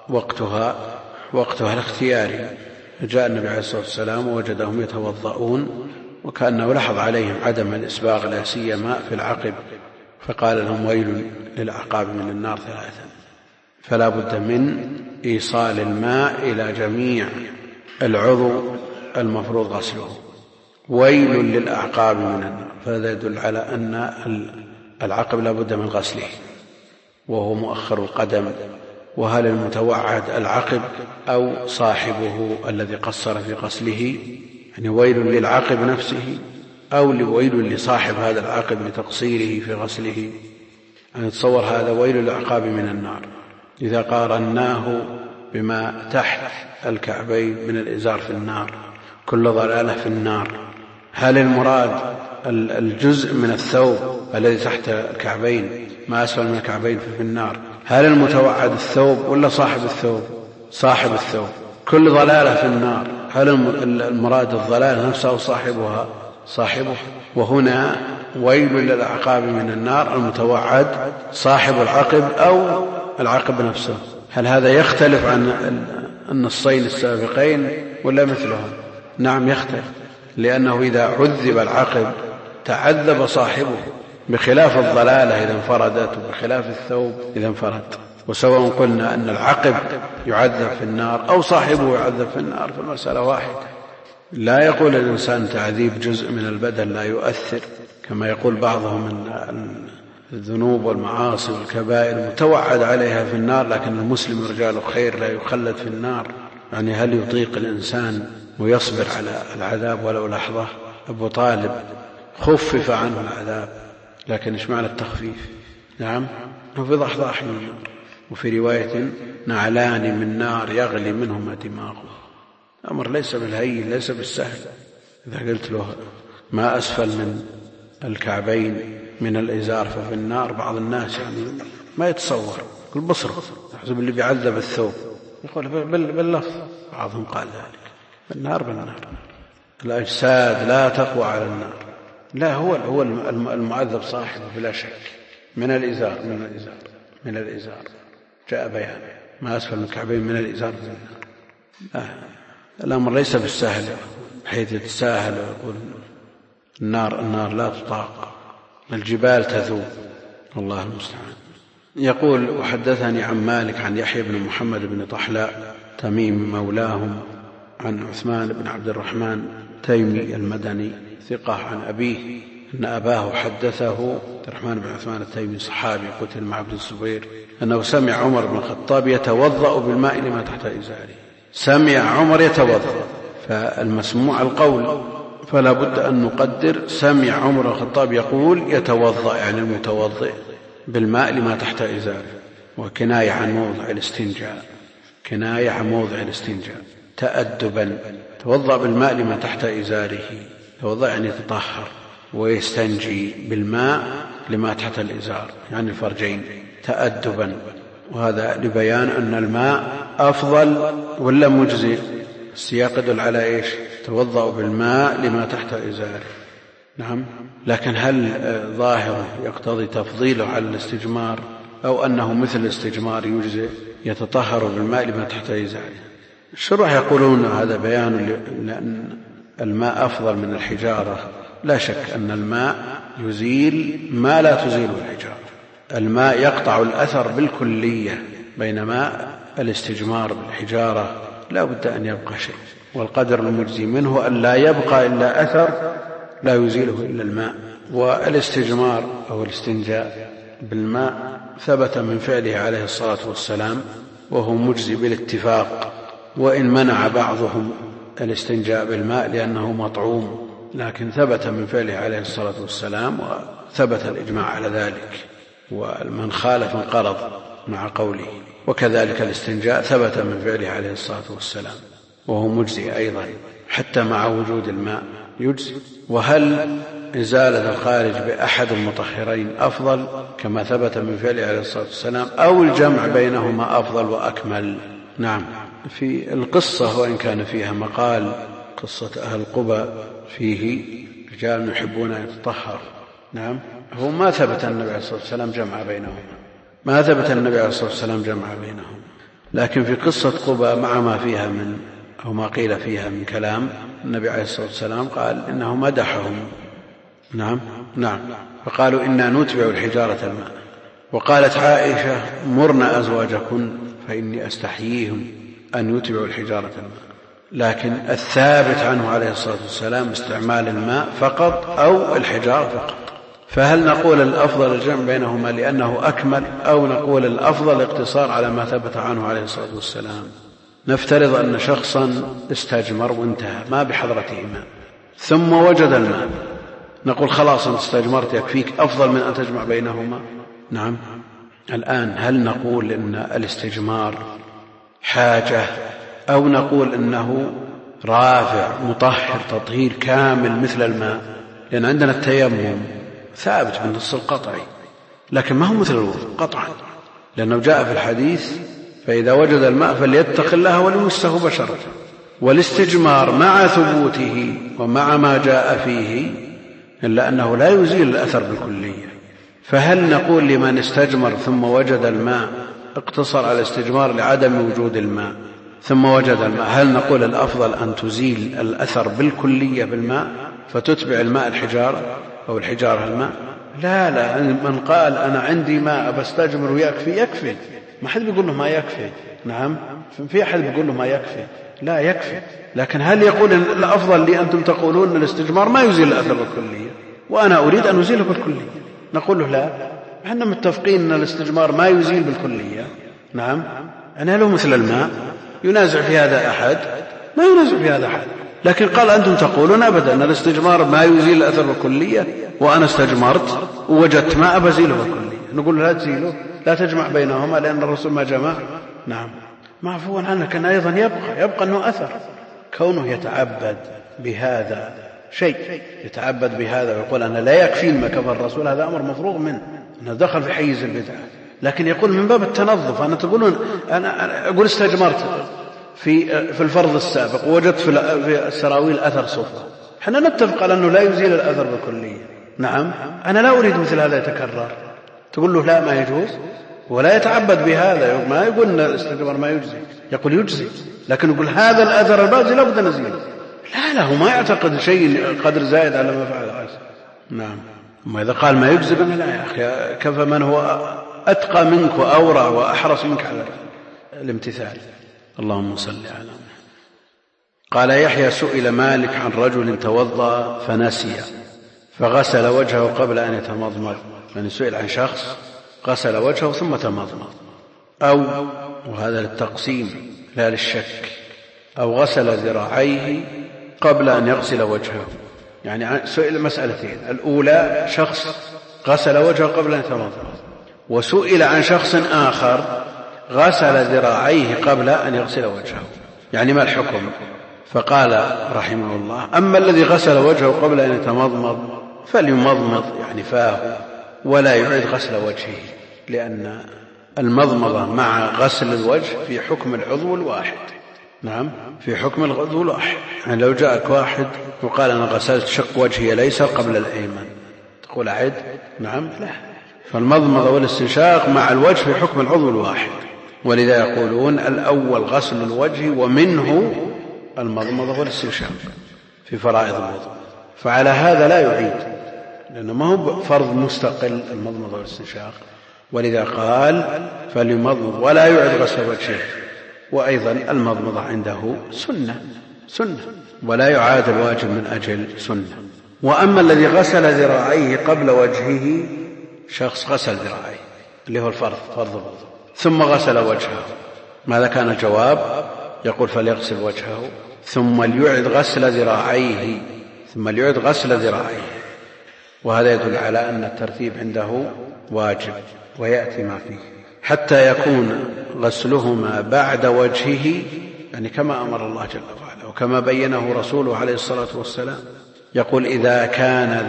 وقتها الاختياري، جاء النبي عليه الصلاة والسلام ووجدهم يتوضؤون، وكأنه لاحظ عليهم عدم الإسباغ لا سيما في العقب، فقال لهم ويل للأعقاب من النار 3. فلا بد من إيصال الماء إلى جميع العضو المفروض غسله. ويل للأعقاب من النار، فهذا يدل على أن العقب لا بد من غسله، وهو مؤخر القدم وهل المتوعد العقب أو صاحبه الذي قصر في غسله، يعني ويل للعقب نفسه أو ويل لصاحب هذا العقب لتقصيره في غسله. يعني تصور هذا ويل العقاب من النار إذا قارناه بما تحت الكعبين من الإزار في النار، كل ضلالة في النار. هل المراد الجزء من الثوب الذي تحت الكعبين ما أسفل من الكعبين في النار؟ هل المتوعد الثوب ولا صاحب الثوب؟ صاحب الثوب. كل ضلالة في النار، هل المراد الضلالة نفسها أو صاحبها؟ صاحبه. وهنا ويل للعقاب من النار، المتوعد صاحب العقب أو العقب نفسه. هل هذا يختلف عن النصين السابقين ولا مثلهم؟ نعم يختلف، لأنه إذا عذب العقب تعذب صاحبه، بخلاف الضلالة إذا انفردت وبخلاف الثوب إذا انفرد. وسواء قلنا أن العقب يعذب في النار أو صاحبه يعذب في النار فالمسألة واحدة. لا يقول الإنسان تعذيب جزء من البدن لا يؤثر كما يقول بعضهم أن الذنوب والمعاصي والكبائر متوعد عليها في النار، لكن المسلم رجال خير لا يخلد في النار. يعني هل يطيق الإنسان ويصبر على العذاب ولو لحظة؟ أبو طالب خفف عنه العذاب، لكن إيش معنى التخفيف؟ نعم، وفي ضحضاح من النار، وفي رواية نعلان من نار يغلي منهما دماغه. أمر ليس بالهين، ليس بالسهل. إذا قلت له ما أسفل من الكعبين من الإزار ففي النار، بعض الناس يعني ما يتصور، يقول بصره يحسب اللي بيعذب الثوب، يقول باللفظ. بعضهم قال ذلك بالنار بالنار، الأجساد لا تقوى على النار. لا، هو المعذب صاحبه بلا شك من الإزار. من الإزار جاء بيان ما أسفل من الكعبين من الإزار في النار. الأمر ليس بالسهل حيث يتساهل ويقول النار لا تطاق، الجبال تذوب، والله المستعان. يقول وحدثني عن مالك عن يحيى بن محمد بن طحلاء تميم مولاهم عن عثمان بن عبد الرحمن تيمي المدني ثقة عن أبيه أن أباه حدثه، عبد الرحمن بن عثمان التيمي صحابي قتل مع ابن الزبير، أنه سمع عمر بن الخطاب يتوضأ بالماء لما تحت إزاره. سمع عمر يتوضأ، فالمسموع القول، فلا بد أن نقدر سمع عمر بن الخطاب يقول يتوضأ، يعني المتوضئ بالماء لما تحت إزاره، وكناية عن موضع الاستنجاء، كناية عن موضع الاستنجاء تأدبا. توضأ بالماء لما تحت إزاره، توضأ يعني يتطهر ويستنجي بالماء لما تحت الإزار يعني الفرجين تأدبا. وهذا لبيان أن الماء أفضل ولا مجزي. السياق يدل على إيش؟ توضأ بالماء لما تحت إزاره. نعم، لكن هل ظاهره يقتضي تفضيله على الاستجمار أو أنه مثل الاستجمار يجزي يتطهر بالماء لما تحت إزاره؟ الشرح يقولون هذا بيان لأن الماء أفضل من الحجارة. لا شك أن الماء يزيل ما لا تزيل الحجارة، الماء يقطع الأثر بالكلية، بينما الاستجمار بالحجارة لا بد أن يبقى شيء، والقدر المجزي منه أن لا يبقى إلا أثر لا يزيله إلا الماء. والاستجمار أو الاستنجاء بالماء ثبت من فعله عليه الصلاة والسلام وهو مجزي بالاتفاق، وإن منع بعضهم الاستنجاء بالماء لأنه مطعوم، لكن ثبت من فعله عليه الصلاة والسلام وثبت الإجماع على ذلك، ومن خالف انقرض مع قوله. وكذلك الاستنجاء ثبت من فعله عليه الصلاة والسلام وهو مجزي أيضا حتى مع وجود الماء يجزي. وهل إزالة الخارج بأحد المطهرين أفضل كما ثبت من فعله عليه الصلاة والسلام أو الجمع بينهما أفضل وأكمل؟ نعم، في القصة وإن كان فيها مقال، قصة أهل قبى فيه رجال يحبون أن يتطهر. نعم، هو ما ثبت النبي عليه الصلاة والسلام جمع بينهما، ما ثبت النبي عليه الصلاة والسلام جمع بينهم، لكن في قصة قبى مع ما فيها من أو ما قيل فيها من كلام النبي عليه الصلاة والسلام قال إنه مدحهم. نعم، فقالوا إنا نتبع الحجارة الماء. وقالت عائشة مرنا أزواجكن فإني أستحييهم أن يتبعوا الحجارة الماء. لكن الثابت عنه عليه الصلاة والسلام استعمال الماء فقط أو الحجارة فقط، فهل نقول الأفضل الجمع بينهما لأنه أكمل، أو نقول الأفضل الاقتصار على ما ثبت عنه عليه الصلاة والسلام؟ نفترض أن شخصا استجمر وانتهى ما بحضرته ماء ثم وجد الماء، نقول خلاص أنت استجمرت يكفيك، أفضل من أن تجمع بينهما؟ نعم. الآن هل نقول إن الاستجمار حاجة، أو نقول إنه رافع مطهر تطهير كامل مثل الماء؟ لأن عندنا التيمم ثابت بالنص القطعي، لكن ما هو مثل الوضوء قطعا، لأنه جاء في الحديث فإذا وجد الماء فليتق الله وليمسه بشرة. والاستجمار مع ثبوته ومع ما جاء فيه إلا أنه لا يزيل الأثر بالكلية. فهل نقول لمن استجمر ثم وجد الماء اقتصر على الاستجمار لعدم وجود الماء ثم وجد الماء، هل نقول الأفضل أن تزيل الأثر بالكلية بالماء فتتبع الماء الحجارة أو الحجارة الماء؟ لا، من قال أنا عندي ماء بستجمر ويكفي يكفي، ما حد بيقول له ما يكفي. نعم، في أحد بيقول له ما يكفي، لا يكفي. لكن هل يقول الأفضل لي أنتم تقولون أن الاستجمار ما يزيل الأثر بالكلية وأنا أريد أن أزيله بالكلية؟ نقول له لا، احنا متفقين أن الاستجمار ما يزيل بالكلية. نعم، أنا له مثل الماء ينازع في هذا أحد؟ ما ينازع في هذا أحد. لكن قال أنتم تقولون أبدا أن الاستجمار ما يزيل الأثر بالكلية، وأنا استجمرت ووجدت ماء بزيله بالكلية. نقول له لا تزيله، لا تجمع بينهما لأن الرسول ما جمع. نعم، معفوا عنه. كان أيضا يبقى أنه أثر كونه يتعبد بهذا شيء، يتعبد بهذا ويقول أنا لا يكفي ما كفى الرسول، هذا أمر مفروغ منه، أنه دخل في حيز البدعة. لكن يقول من باب التنظف، أنا تقولون أنا أقول استجمرت في الفرض السابق ووجدت في السراويل أثر صفة، احنا نتفق على أنه لا يزيل الأثر بالكلية. نعم، أنا لا أريد مثل هذا يتكرر. تقول له لا ما يجوز، ولا يتعبد بهذا، ما يقول أن الاستجمار ما يجزي، يقول يجزي، لكن يقول هذا الأثر الباقي لا بد نزيله. لا، هو ما يعتقد شيء قدر زائد على ما فعل عز. نعم، وما إذا قال ما يجزي بنا لا يا أخي، كفى من هو أتقى منك وأورع وأحرص منك على الامتثال. اللهم صل على محمد. قال يحيى سئل مالك عن رجل توضأ فنسي فغسل وجهه قبل أن يتمضمض، يعني سئل عن شخص غسل وجهه ثم تمضمض، أو وهذا للتقسيم لا للشك، أو غسل ذراعيه قبل أن يغسل وجهه. يعني سئل مسألتين، الأولى شخص غسل وجهه قبل أن يتمضمض، وسئل عن شخص آخر غسل ذراعيه قبل أن يغسل وجهه، يعني ما الحكم؟ فقال رحمه الله أما الذي غسل وجهه قبل أن يتمضمض فليمضمض يعني فاه، ولا يعيد غسل وجهه، لأن المضمضة مع غسل الوجه في حكم العضو الواحد. نعم، في حكم العضو الواحد. يعني لو جاءك واحد وقال أنا غسلت شق وجهي الأيسر قبل الأيمن، تقول أعد؟ نعم، لا. فالمضمضة والاستنشاق مع الوجه في حكم العضو الواحد، ولذا يقولون الأول غسل الوجه ومنه المضمضة والاستنشاق في فرائض الوضوء. فعلى هذا لا يعيد، لأنه ما هو فرض مستقل المضمضة والاستنشاق، ولذا قال فليمضمض ولا يعيد غسل وجهه. وأيضا المضمضة عنده سنة ولا يعاد الواجب من أجل سنة. وأما الذي غسل ذراعيه قبل وجهه، شخص غسل ذراعيه اللي هو فرض الوضوء ثم غسل وجهه، ماذا كان الجواب؟ يقول فليغسل وجهه ثم ليعد غسل ذراعيه، وهذا يدل على أن الترتيب عنده واجب، ويأتي ما فيه حتى يكون غسلهما بعد وجهه، يعني كما أمر الله جل وعلا وكما بينه رسوله عليه الصلاة والسلام. يقول إذا كان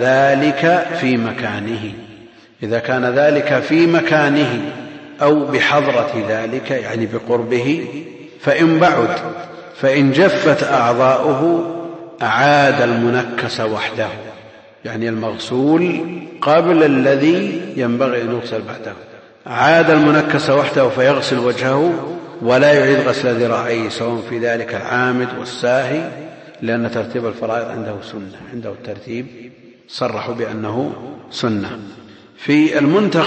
ذلك في مكانه أو بحضرة ذلك، يعني بقربه، فإن بعد فإن جفت أعضاؤه أعاد المنكس وحده، يعني المغسول قبل الذي ينبغي أن يغسل بعده، عاد المنكس وحده فيغسل وجهه ولا يعيد غسل ذراعيه، سواء في ذلك العامد والساهي، لأن ترتيب الفرائض عنده سنة، عنده الترتيب صرحوا بأنه سنة. في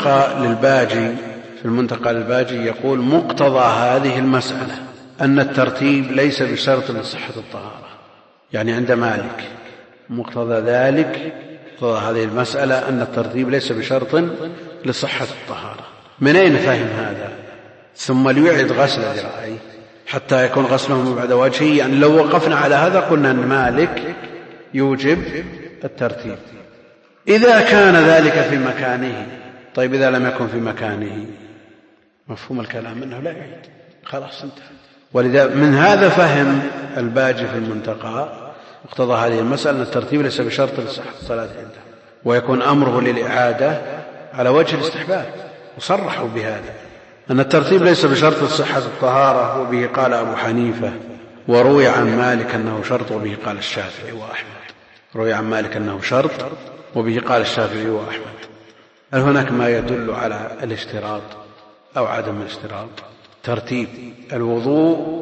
المنتقى للباجي يقول مقتضى هذه المسألة أن الترتيب ليس بشرط لصحة الطهارة، يعني عند مالك مقتضى ذلك هذه المسألة أن الترتيب ليس بشرط لصحة الطهارة. من أين فهم هذا؟ ثم ليعد غسل ذراعيه حتى يكون غسله بعد وجهه. يعني لو وقفنا على هذا قلنا أن مالك يوجب الترتيب إذا كان ذلك في مكانه. طيب إذا لم يكن في مكانه مفهوم الكلام أنه لا يعيد، خلاص انتهى. ولذا من هذا فهم الباجي في المنتقى اقتضى هذه المسألة أن الترتيب ليس بشرط لصحة الصلاة عنده، ويكون أمره للإعادة على وجه الاستحباب. وصرحوا بهذا أن الترتيب ليس بشرط لصحة الطهارة، وبه قال أبو حنيفة، وروي عن مالك أنه شرط، وبه قال الشافعي وأحمد. روي عن مالك أنه شرط، وبه قال الشافعي وأحمد. هل هناك ما يدل على الاشتراط أو عدم الاشتراط؟ ترتيب الوضوء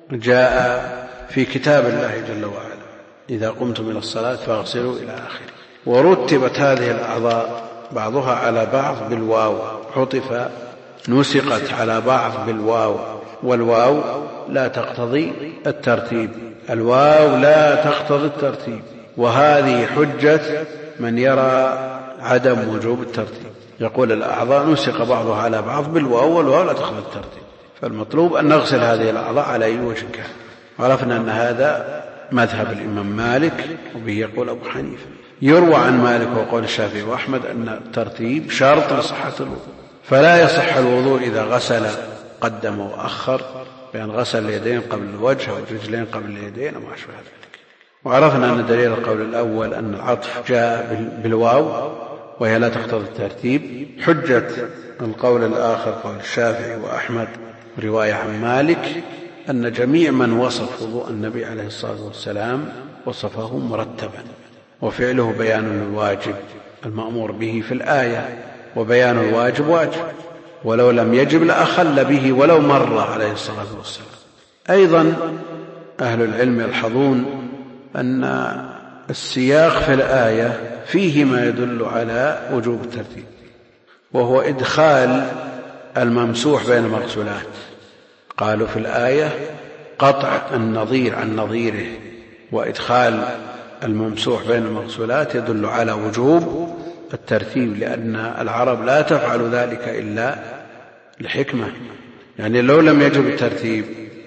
جاء في كتاب الله جل وعلا: إذا قمتم إلى الصلاة فاغسلوا إلى آخره. ورتبت هذه الأعضاء بعضها على بعض بالواو، حطف نسقت على بعض بالواو، والواو لا تقتضي الترتيب. الواو لا تقتضي الترتيب، وهذه حجة من يرى عدم وجوب الترتيب. يقول الأعضاء نسق بعضها على بعض بالواو، والواو لا تقتضي الترتيب، فالمطلوب أن نغسل هذه الأعضاء على أي وجه كان. عرفنا أن هذا مذهب الإمام مالك، وبه يقول أبو حنيفة. يروى عن مالك وقول الشافعي وأحمد أن الترتيب شرط لصحة الوضوء، فلا يصح الوضوء إذا غسل قدم وأخر، بأن غسل اليدين قبل الوجه والرجلين قبل اليدين وما أشبه ذلك. وعرفنا أن دليل القول الأول أن العطف جاء بالواو وهي لا تقتضي الترتيب. حجة القول الآخر قول الشافعي وأحمد رواية عن مالك أن جميع من وصف وضوء النبي عليه الصلاة والسلام وصفه مرتبا، وفعله بيان الواجب المأمور به في الآية، وبيان الواجب واجب، ولو لم يجب لأخل به ولو مر عليه الصلاة والسلام. أيضا أهل العلم يلحظون أن السياق في الآية فيه ما يدل على وجوب الترتيب، وهو إدخال الممسوح بين المغسولات. قالوا في الآية قطع النظير عن نظيره، وإدخال الممسوح بين المغسولات يدل على وجوب الترتيب، لأن العرب لا تفعل ذلك إلا لحكمة. يعني لو لم يجب الترتيب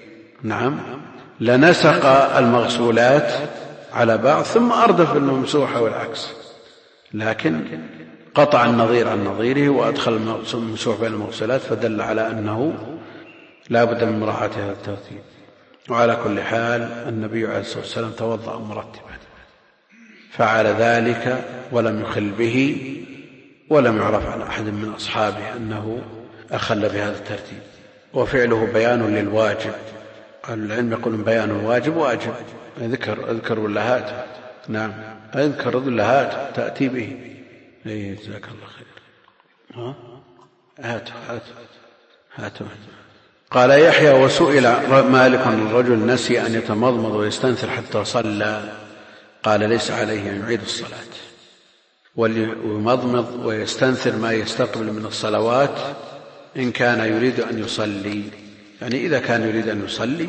لنسق المغسولات على بعض ثم أردف الممسوح والعكس، لكن قطع النظير عن نظيره وأدخل الممسوح بين المغسولات، فدل على أنه لا بد من مراعاة هذا الترتيب. وعلى كل حال النبي عليه الصلاة والسلام توضأ مرتبا، فعل ذلك ولم يخل به، ولم يعرف عن أحد من أصحابه أنه أخل بهذا الترتيب، وفعله بيان للواجب. العلم يقولون بيان الواجب واجب. اذكر ولا هات؟ نعم، اذكر ولا هات تأتي به. جزاك الله خير. هات. قال يحيى: وسئل مالك عن الرجل نسي أن يتمضمض ويستنثر حتى صلى، قال ليس عليه أن يعيد الصلاة. ويمضمض ويستنثر ما يستقبل من الصلوات إن كان يريد أن يصلي، يعني إذا كان يريد أن يصلي.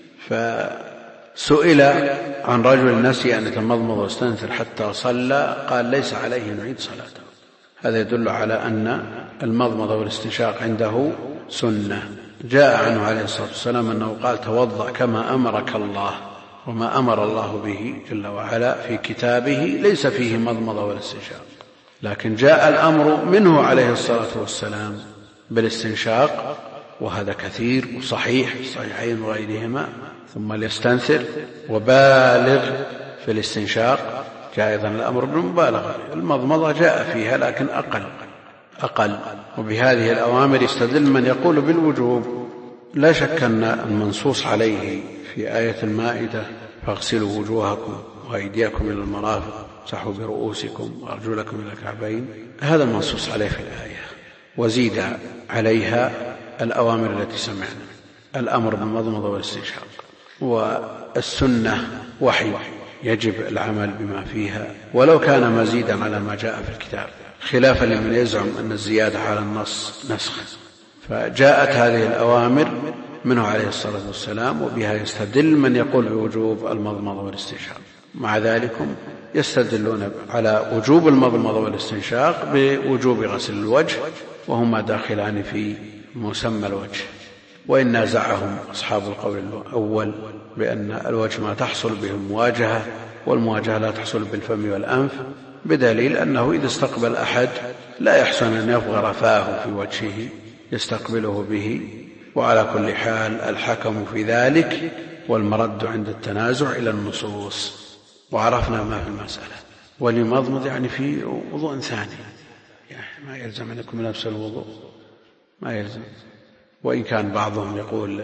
فسئل عن رجل نسي أن يتمضمض ويستنثر حتى صلى، قال ليس عليه أن يعيد صلاته. هذا يدل على أن المضمضة والاستنشاق عنده سنة. جاء عنه عليه الصلاة والسلام أنه قال: توضأ كما أمرك الله. وما أمر الله به جل وعلا في كتابه ليس فيه مضمضة ولا استنشاق، لكن جاء الأمر منه عليه الصلاة والسلام بالاستنشاق، وهذا كثير وصحيح في الصحيحين وغيرهما. ثم ليستنثر وبالغ في الاستنشاق. جاء أيضا الأمر بالمبالغة. المضمضة جاء فيها لكن أقل. وبهذه الأوامر يستدل من يقول بالوجوب. لا شك أن المنصوص عليه في آية المائدة: فاغسلوا وجوهكم وأيديكم إلى المرافق امسحوا برؤوسكم وأرجلكم إلى الكعبين، هذا المنصوص عليه في الآية. وزيد عليها الأوامر التي سمعنا: الأمر بالمضمضة والاستنشاق. والسنة وحي، يجب العمل بما فيها ولو كان مزيدا على ما جاء في الكتاب، خلافا لمن يزعم أن الزيادة على النص نسخ. فجاءت هذه الأوامر منه عليه الصلاة والسلام، وبها يستدل من يقول بوجوب المضمضة والاستنشاق. مع ذلك يستدلون على وجوب المضمضة والاستنشاق بوجوب غسل الوجه، وهما داخلان في مسمى الوجه. وإن نازعهم أصحاب القول الأول بأن الوجه ما تحصل به المواجهة، والمواجهة لا تحصل بالفم والأنف، بدليل أنه إذا استقبل أحد لا يحسن أن يفغر فاه في وجهه يستقبله به. وعلى كل حال الحكم في ذلك والمرد عند التنازع إلى النصوص. وعرفنا ما في المسألة. وليمضمض يعني في وضوء ثاني، يعني ما يلزم أن يكون نفس الوضوء، ما يلزم. وإن كان بعضهم يقول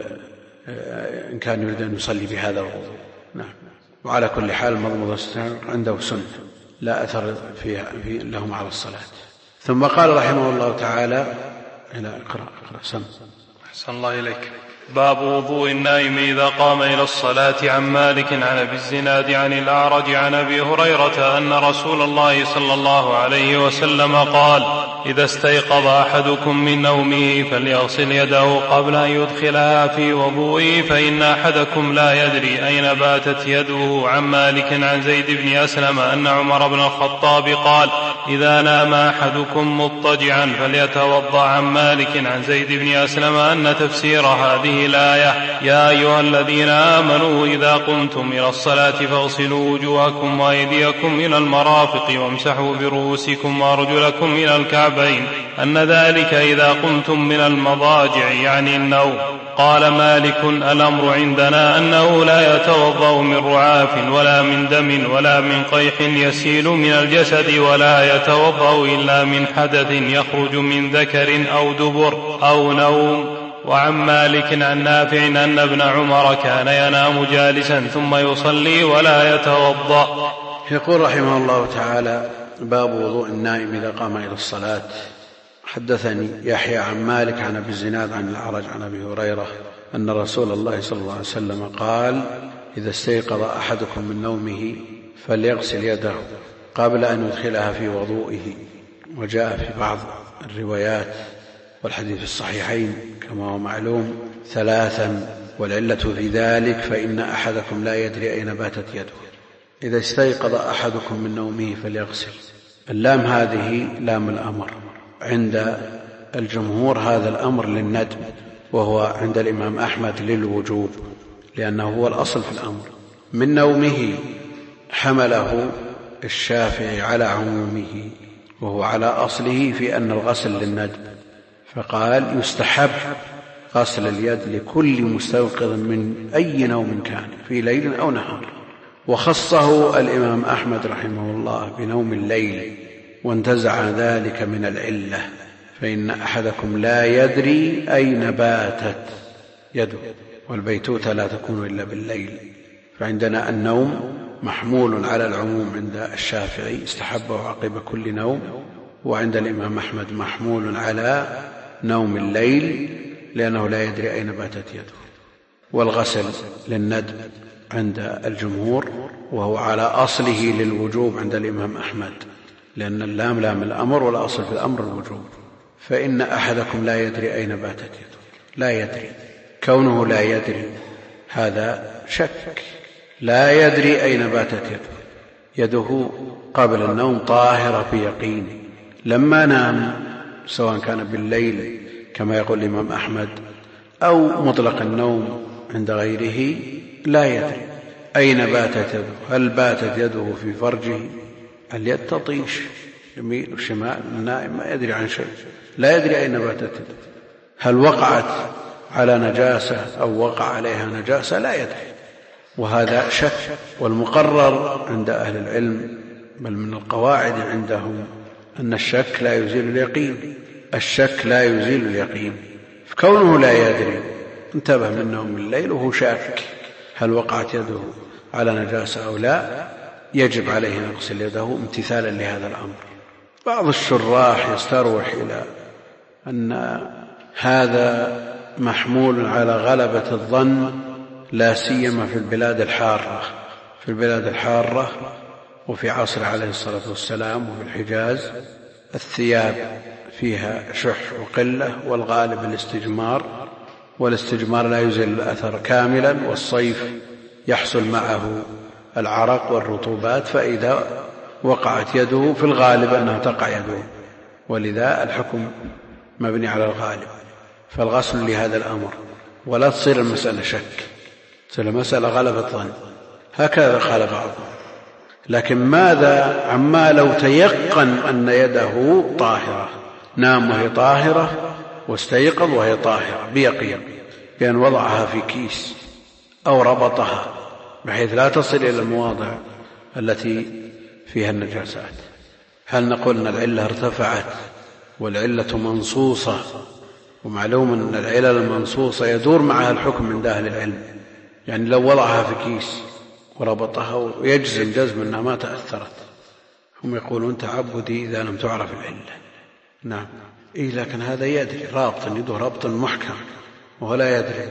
إن كان يريد أن يصلي بهذا الوضوء، نعم. وعلى كل حال المضمضة عنده سنة لا أثر لهم على الصلاة. ثم قال رحمه الله تعالى اقرأ سم. أحسن الله إليك. باب وضوء النائم إذا قام إلى الصلاة. عن مالك عن أبي الزناد عن الأعرج عن أبي هريرة أن رسول الله صلى الله عليه وسلم قال: إذا استيقظ أحدكم من نومه فليغسل يده قبل أن يدخلها في وضوئه، فإن أحدكم لا يدري أين باتت يده. عن مالك عن زيد بن أسلم أن عمر بن الخطاب قال: إذا نام أحدكم مضطجعا فليتوضأ. عن مالك عن زيد بن أسلم أن تفسير هذه الآية: يا أيها الذين آمنوا إذا قمتم إلى الصلاة فاغسلوا وجوهكم وأيديكم إلى المرافق وامسحوا برؤوسكم وأرجلكم إلى الكعبين، أن ذلك إذا قمتم من المضاجع يعني النوم. قال مالك: الأمر عندنا أنه لا يتوضأ من رعاف ولا من دم ولا من قيح يسيل من الجسد، ولا يتوضأ إلا من حدث يخرج من ذكر أو دبر أو نوم. وعن مالك عن نافع أن ابن عمر كان ينام جالسا ثم يصلي ولا يتوضأ. يقول رحمه الله تعالى: باب وضوء النائم إذا قام إلى الصلاة. حدثني يحيى عن مالك عن أبي الزناد عن الأعرج عن أبي هريرة أن رسول الله صلى الله عليه وسلم قال: إذا استيقظ أحدكم من نومه فليغسل يده قبل أن يدخلها في وضوئه. وجاء في بعض الروايات والحديث في الصحيحين كما هو معلوم 3: والعلة في ذلك فإن أحدكم لا يدري أين باتت يده. إذا استيقظ أحدكم من نومه فليغسل. اللام هذه لام الأمر، عند الجمهور هذا الأمر للندب، وهو عند الإمام أحمد للوجوب، لأنه هو الأصل في الأمر. من نومه حمله الشافعي على عمومه، وهو على أصله في أن الغسل للندب، فقال: يستحب غسل اليد لكل مستيقظ من أي نوم كان في ليل أو نهار. وخصه الإمام أحمد رحمه الله بنوم الليل، وانتزع ذلك من العلة، فإن أحدكم لا يدري أين باتت يده، والبيتوتة لا تكون إلا بالليل. فعندنا النوم محمول على العموم عند الشافعي، استحبه عقب كل نوم، وعند الإمام أحمد محمول على نوم الليل لأنه لا يدري أين باتت يده. والغسل للندب عند الجمهور، وهو على أصله للوجوب عند الإمام أحمد، لأن اللام لام الأمر والأصل في الأمر الوجوب. فإن أحدكم لا يدري أين باتت يده، لا يدري، كونه لا يدري هذا شك، لا يدري أين باتت يده قبل النوم طاهرة بيقين. لما نام سواء كان بالليل كما يقول الإمام أحمد أو مطلق النوم عند غيره لا يدري أين باتت يده. هل باتت يده في فرجه؟ اليد تطيش يمين وشمال، النائم ما يدري عن شيء، لا يدري أين باتت يده. هل وقعت على نجاسة أو وقع عليها نجاسة؟ لا يدري، وهذا شك. والمقرر عند أهل العلم بل من القواعد عندهم أن الشك لا يزيل اليقين، الشك لا يزيل اليقين. فكونه لا يدري انتبه من نوم الليل وهو شاك هل وقعت يده على نجاسة أو لا، يجب عليه أن يغسل يده امتثالا لهذا الأمر. بعض الشراح يستروح إلى أن هذا محمول على غلبة الظن، لا سيما في البلاد الحارة، في البلاد الحارة وفي عصر عليه الصلاة والسلام وفي الحجاز الثياب فيها شح وقلة، والغالب الاستجمار، والاستجمار لا يزيل الأثر كاملا، والصيف يحصل معه العرق والرطوبات، فإذا وقعت يده في الغالب أنها تقع يده، ولذا الحكم مبني على الغالب، فالغسل لهذا الأمر، ولا تصير المسألة شك، تصير المسألة غلبة ظن. هكذا قال بعضهم. لكن ماذا عما لو تيقن أن يده طاهرة، نام وهي طاهرة واستيقظ وهي طاهرة بيقين، بأن وضعها في كيس أو ربطها بحيث لا تصل إلى المواضع التي فيها النجاسات، هل نقول أن العلة ارتفعت والعلة منصوصة؟ ومعلوم أن العلة المنصوصة يدور معها الحكم عند أهل العلم، يعني لو وضعها في كيس وربطها ويجزم جزم أنها ما تأثرت، هم يقولون تعبدي إذا لم تعرف العلة. نعم لكن هذا يدري رابط يده ربط محكم وهو لا يدري،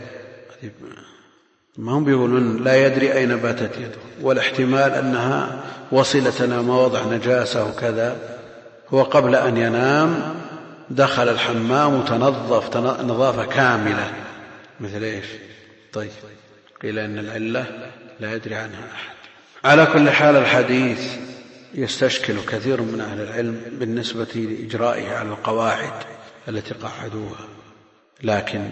ما هم بيقولون لا يدري أين باتت يده، والاحتمال أنها وصلت إلى مواضع نجاسة وكذا، هو قبل أن ينام دخل الحمام وتنظف نظافة كاملة مثل إيش؟ طيب قيل أن العلة لا يدري عنها أحد. على كل حال الحديث يستشكل كثير من أهل العلم بالنسبة لإجرائه على القواعد التي قعدوها، لكن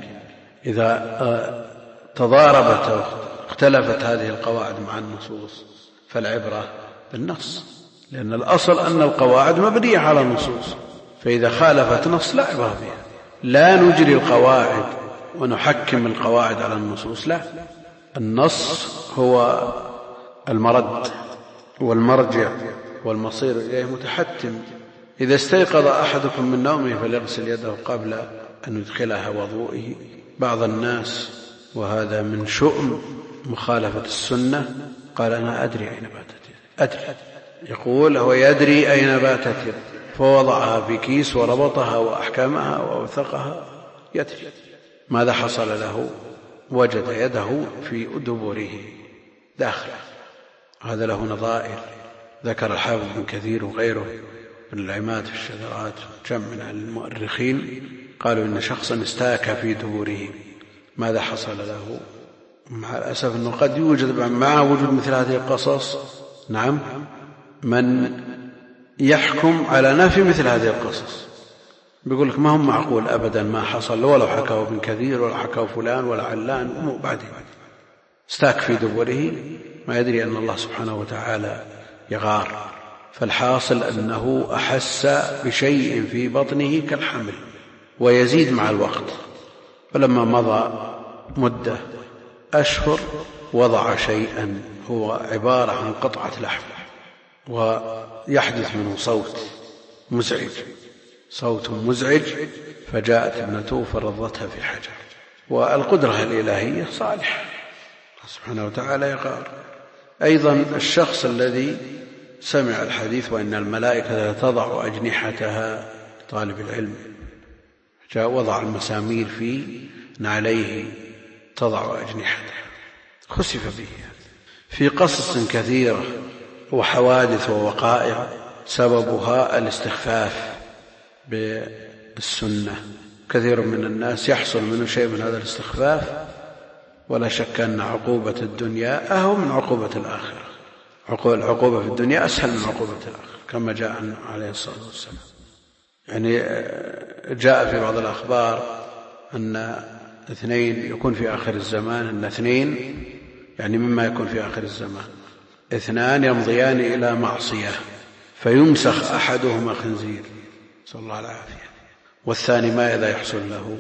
إذا تضاربت أو اختلفت هذه القواعد مع النصوص فالعبرة بالنص، لأن الأصل أن القواعد مبنية على النصوص، فإذا خالفت نص لا عبرة فيها. لا نجري القواعد ونحكم القواعد على النصوص، لا، النص هو المرد والمرجع والمصير إليه متحتم. إذا استيقظ أحدكم من نومه فليغسل يده قبل أن يدخلها وضوئه. بعض الناس وهذا من شؤم مخالفة السنة قال أنا أدري أين باتت يده، أدري، يقول هو يدري أين باتت يده فوضعها في كيس وربطها وأحكمها وأوثقها، يدري. ماذا حصل له؟ وجد يده في دبره داخله. هذا له نظائر ذكر الحافظ بن كثير وغيره من العماد في الشذرات جمع من المؤرخين، قالوا إن شخصا استاك في دبره. ماذا حصل له؟ مع الأسف أنه قد يوجد مع وجود مثل هذه القصص نعم من يحكم على نفي مثل هذه القصص، بيقول لك ما هم معقول أبدا ما حصل، ولو حكاه ابن كثير ولا حكاه فلان ولا علان، بعدين استاك في دبره، ما يدري أن الله سبحانه وتعالى يغار. فالحاصل أنه أحس بشيء في بطنه كالحمل ويزيد مع الوقت، فلما مضى مدة أشهر وضع شيئا هو عبارة عن قطعة لحم ويحدث منه صوت مزعج، صوت مزعج، فجاءت ابنته فرضتها في حجر. والقدرة الإلهية صالحة سبحانه وتعالى يغار. أيضا الشخص الذي سمع الحديث وإن الملائكة تضع أجنحتها، طالب العلم جاء وضع المسامير في نعليه تضع أجنحتها، خسف به في قصص كثيرة وحوادث ووقائع سببها الاستخفاف بالسنة. كثير من الناس يحصل منه شيء من هذا الاستخفاف، ولا شك أن عقوبة الدنيا أهون من عقوبة الآخرة. العقوبة في الدنيا أسهل من عقوبة الآخرة كما جاء عنه عليه الصلاة والسلام. يعني جاء في بعض الأخبار أن اثنين يكون في آخر الزمان، أن اثنين يعني مما يكون في آخر الزمان، اثنان يمضيان إلى معصية فيمسخ أحدهما خنزير صلى الله العافية، والثاني ماذا يحصل له؟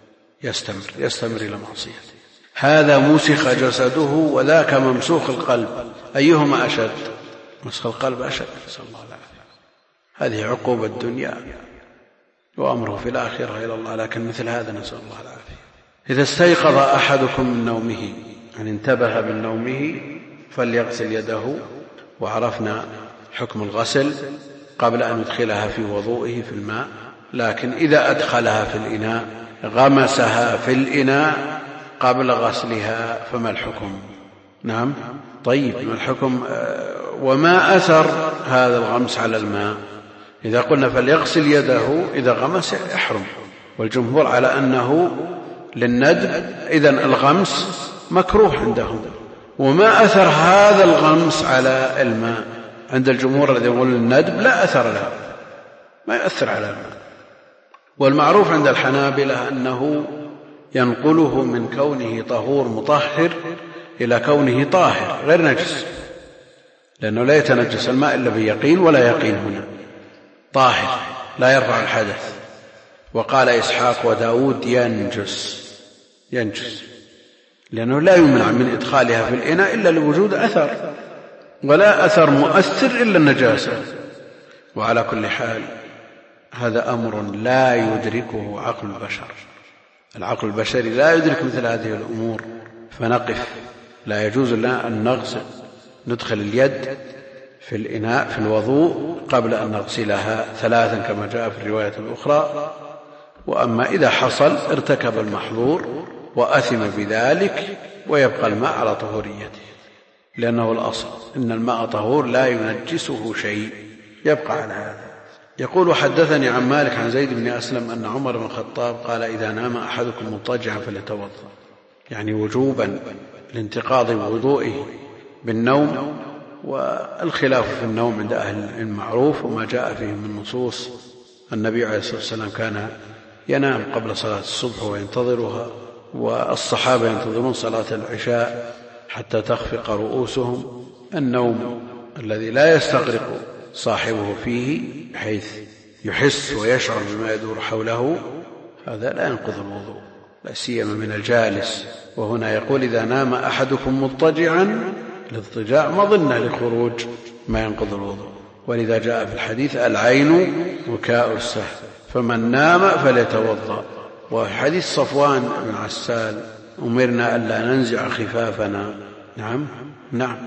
يستمر إلى معصيته. هذا مسخ جسده وذاك ممسوخ القلب، أيهما أشد؟ مسخ القلب أشد صلى الله العافية. هذه عقوبة الدنيا وأمره في الآخرة إلى الله، لكن مثل هذا نسأل الله العافية. إذا استيقظ أحدكم من نومه، يعني انتبه من نومه، فليغسل يده. وعرفنا حكم الغسل قبل أن يدخلها في وضوئه في الماء، لكن إذا أدخلها في الإناء غمسها في الإناء قبل غسلها فما الحكم؟ نعم طيب، ما الحكم؟ وما أثر هذا الغمس على الماء؟ إذا قلنا فليغسل يده إذا غمس يحرم، والجمهور على أنه للندب، إذن الغمس مكروه عندهم، وما أثر هذا الغمس على الماء. عند الجمهور الذي يقول الندب لا أثر له، ما يؤثر على الماء. والمعروف عند الحنابلة أنه ينقله من كونه طهور مطهر إلى كونه طاهر غير نجس، لأنه لا يتنجس الماء إلا بيقين، ولا يقين هنا، طاهر لا يرفع الحدث. وقال إسحاق وداود ينجس لأنه لا يمنع من إدخالها في الإناء إلا لوجود أثر، ولا أثر مؤثر إلا النجاسة. وعلى كل حال هذا أمر لا يدركه عقل البشر، العقل البشري لا يدرك مثل هذه الأمور، فنقف. لا يجوز لنا أن نغسل، ندخل اليد في الإناء في الوضوء قبل أن نغسلها 3 كما جاء في الرواية الأخرى. وأما إذا حصل ارتكب المحظور وأثم بذلك، ويبقى الماء على طهوريته، لأنه الأصل إن الماء طهور لا ينجسه شيء، يبقى على هذا. يقول حدثني عن مالك عن زيد بن أسلم أن عمر بن الخطاب قال إذا نام أحدكم مضطجعا فليتوضأ، يعني وجوبا لانتقاض وضوئه بالنوم. والخلاف في النوم عند أهل المعروف، وما جاء فيه من نصوص. النبي عليه الصلاة والسلام كان ينام قبل صلاة الصبح وينتظرها، والصحابة ينتظرون صلاة العشاء حتى تخفق رؤوسهم. النوم الذي لا يستغرق صاحبه فيه بحيث يحس ويشعر بما يدور حوله، هذا لا ينقض الوضوء، لا سيما من الجالس. وهنا يقول إذا نام أحدكم مضطجعا، الاضطجاع مظنة لخروج ما ينقض الوضوء. ولذا جاء في الحديث العين وكاء السهل، فمن نام فليتوضأ. وفي حديث صفوان بن عسال أمرنا ألا ننزع خفافنا. نعم.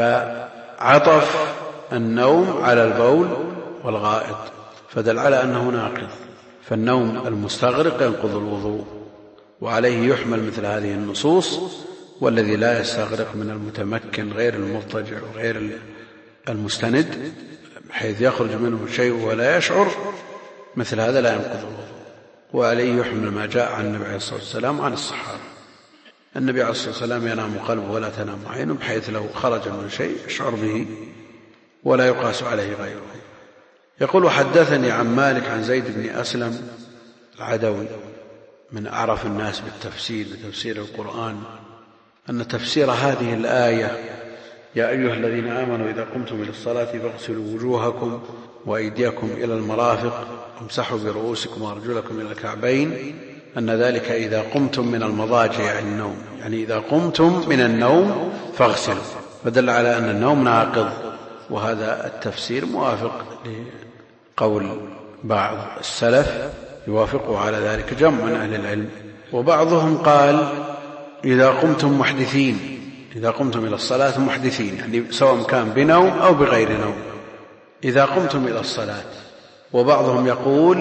فعطف النوم على البول والغائط، فدل على أنه ناقض. فالنوم المستغرق ينقض الوضوء، وعليه يحمل مثل هذه النصوص. والذي لا يستغرق من المتمكن غير المضطجع وغير المستند بحيث يخرج منه شيء ولا يشعر، مثل هذا لا ينقض الوضوء. وعليه يحمل ما جاء عن النبي عليه الصلاة والسلام عن الصحابة. النبي عليه الصلاة والسلام ينام قلبه ولا تنام عينه، بحيث لو خرج من شيء يشعر به ولا يقاس عليه غيره. يقول حدثني عن مالك عن زيد بن أسلم العدوي، من أعرف الناس بتفسير القرآن، أن تفسير هذه الآية يا أيها الذين آمنوا إذا قمتم إلى الصلاة فاغسلوا وجوهكم وأيديكم إلى المرافق وامسحوا برؤوسكم وأرجلكم إلى الكعبين، أن ذلك إذا قمتم من المضاجع عن النوم، يعني إذا قمتم من النوم فاغسلوا، فدل على أن النوم ناقض. وهذا التفسير موافق لقول بعض السلف، يوافقه على ذلك جمع من أهل العلم. وبعضهم قال إذا قمتم محدثين، إذا قمتم إلى الصلاة محدثين، يعني سواء كان بنوم أو بغير نوم، إذا قمتم إلى الصلاة. وبعضهم يقول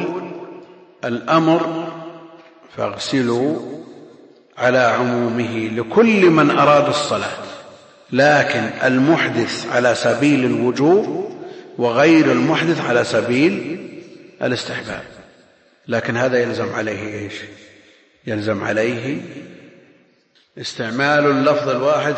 الأمر فاغسلوا على عمومه لكل من أراد الصلاة، لكن المحدث على سبيل الوجوب وغير المحدث على سبيل الاستحباب. لكن هذا يلزم عليه إيش؟ يلزم عليه استعمال اللفظ الواحد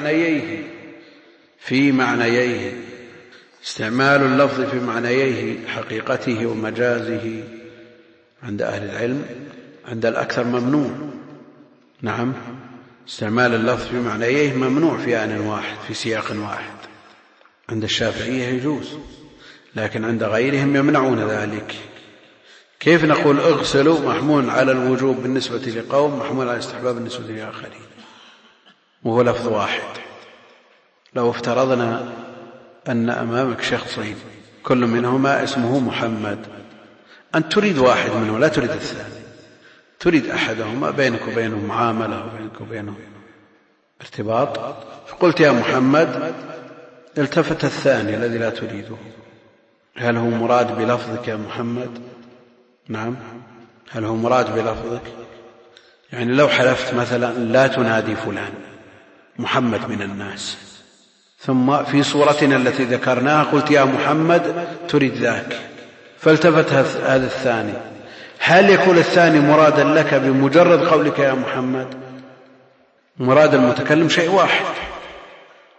في معنييه، استعمال اللفظ في معنييه حقيقته ومجازه عند أهل العلم، عند الأكثر ممنوع. نعم، استعمال اللفظ في معنييه ممنوع في آن واحد في سياق واحد. عند الشافعية يجوز، لكن عند غيرهم يمنعون ذلك. كيف نقول اغسلوا محمول على الوجوب بالنسبة لقوم، محمول على الاستحباب بالنسبة لآخرين، وهو لفظ واحد؟ لو افترضنا أن أمامك شخصين كل منهما اسمه محمد، أنت تريد واحد منه لا تريد الثاني، تريد أحدهما، بينك وبينه معاملة وبينك وبينه ارتباط، فقلت يا محمد، التفت الثاني الذي لا تريده، هل هو مراد بلفظك يا محمد؟ نعم، هل هو مراد بلفظك؟ يعني لو حلفت مثلا لا تنادي فلان، محمد من الناس، ثم في صورتنا التي ذكرناها قلت يا محمد، تريد ذاك، فالتفت هذا الثاني، هل يكون الثاني مرادا لك بمجرد قولك يا محمد؟ مراد المتكلم شيء واحد،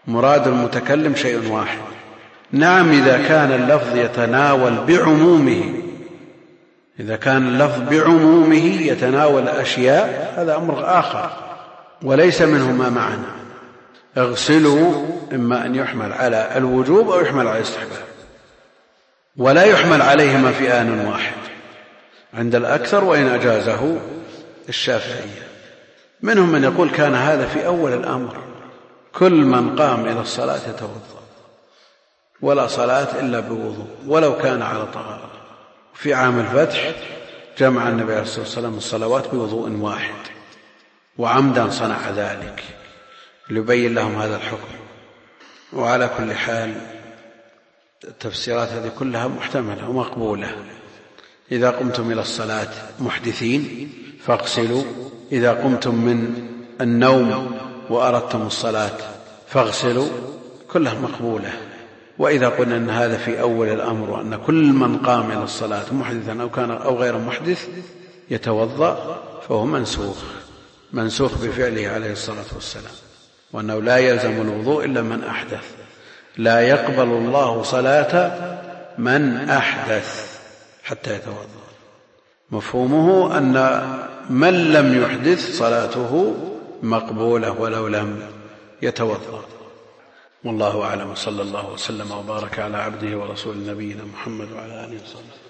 مراد المتكلم شيء واحد. نعم إذا كان اللفظ يتناول بعمومه، إذا كان اللفظ بعمومه يتناول أشياء هذا أمر آخر وليس منه ما معنا. اغسلوا إما أن يحمل على الوجوب أو يحمل على الاستحباب، ولا يحمل عليهما في آن واحد عند الأكثر، وإن أجازه الشافعية. منهم من يقول كان هذا في أول الأمر، كل من قام إلى الصلاة يتوضأ، ولا صلاة إلا بوضوء ولو كان على طهارة. في عام الفتح جمع النبي عليه الصلاة والسلام الصلوات بوضوء واحد، وعمدا صنع ذلك ليبين لهم هذا الحكم. وعلى كل حال التفسيرات هذه كلها محتملة ومقبولة. إذا قمتم إلى الصلاة محدثين فاغسلوا، إذا قمتم من النوم وأردتم الصلاة فاغسلوا، كلها مقبولة. وإذا قلنا أن هذا في أول الأمر وأن كل من قام إلى الصلاة محدثا أو كان أو غير محدث يتوضأ فهو منسوخ بفعله عليه الصلاة والسلام، وأنه لا يلزم الوضوء إلا من أحدث. لا يقبل الله صلاة من أحدث حتى يتوضأ. مفهومه أن من لم يحدث صلاته مقبولة ولو لم يتوضأ. والله أعلم، صلى الله وسلم وبارك على عبده ورسول نبينا محمد وعلى آله وصحبه.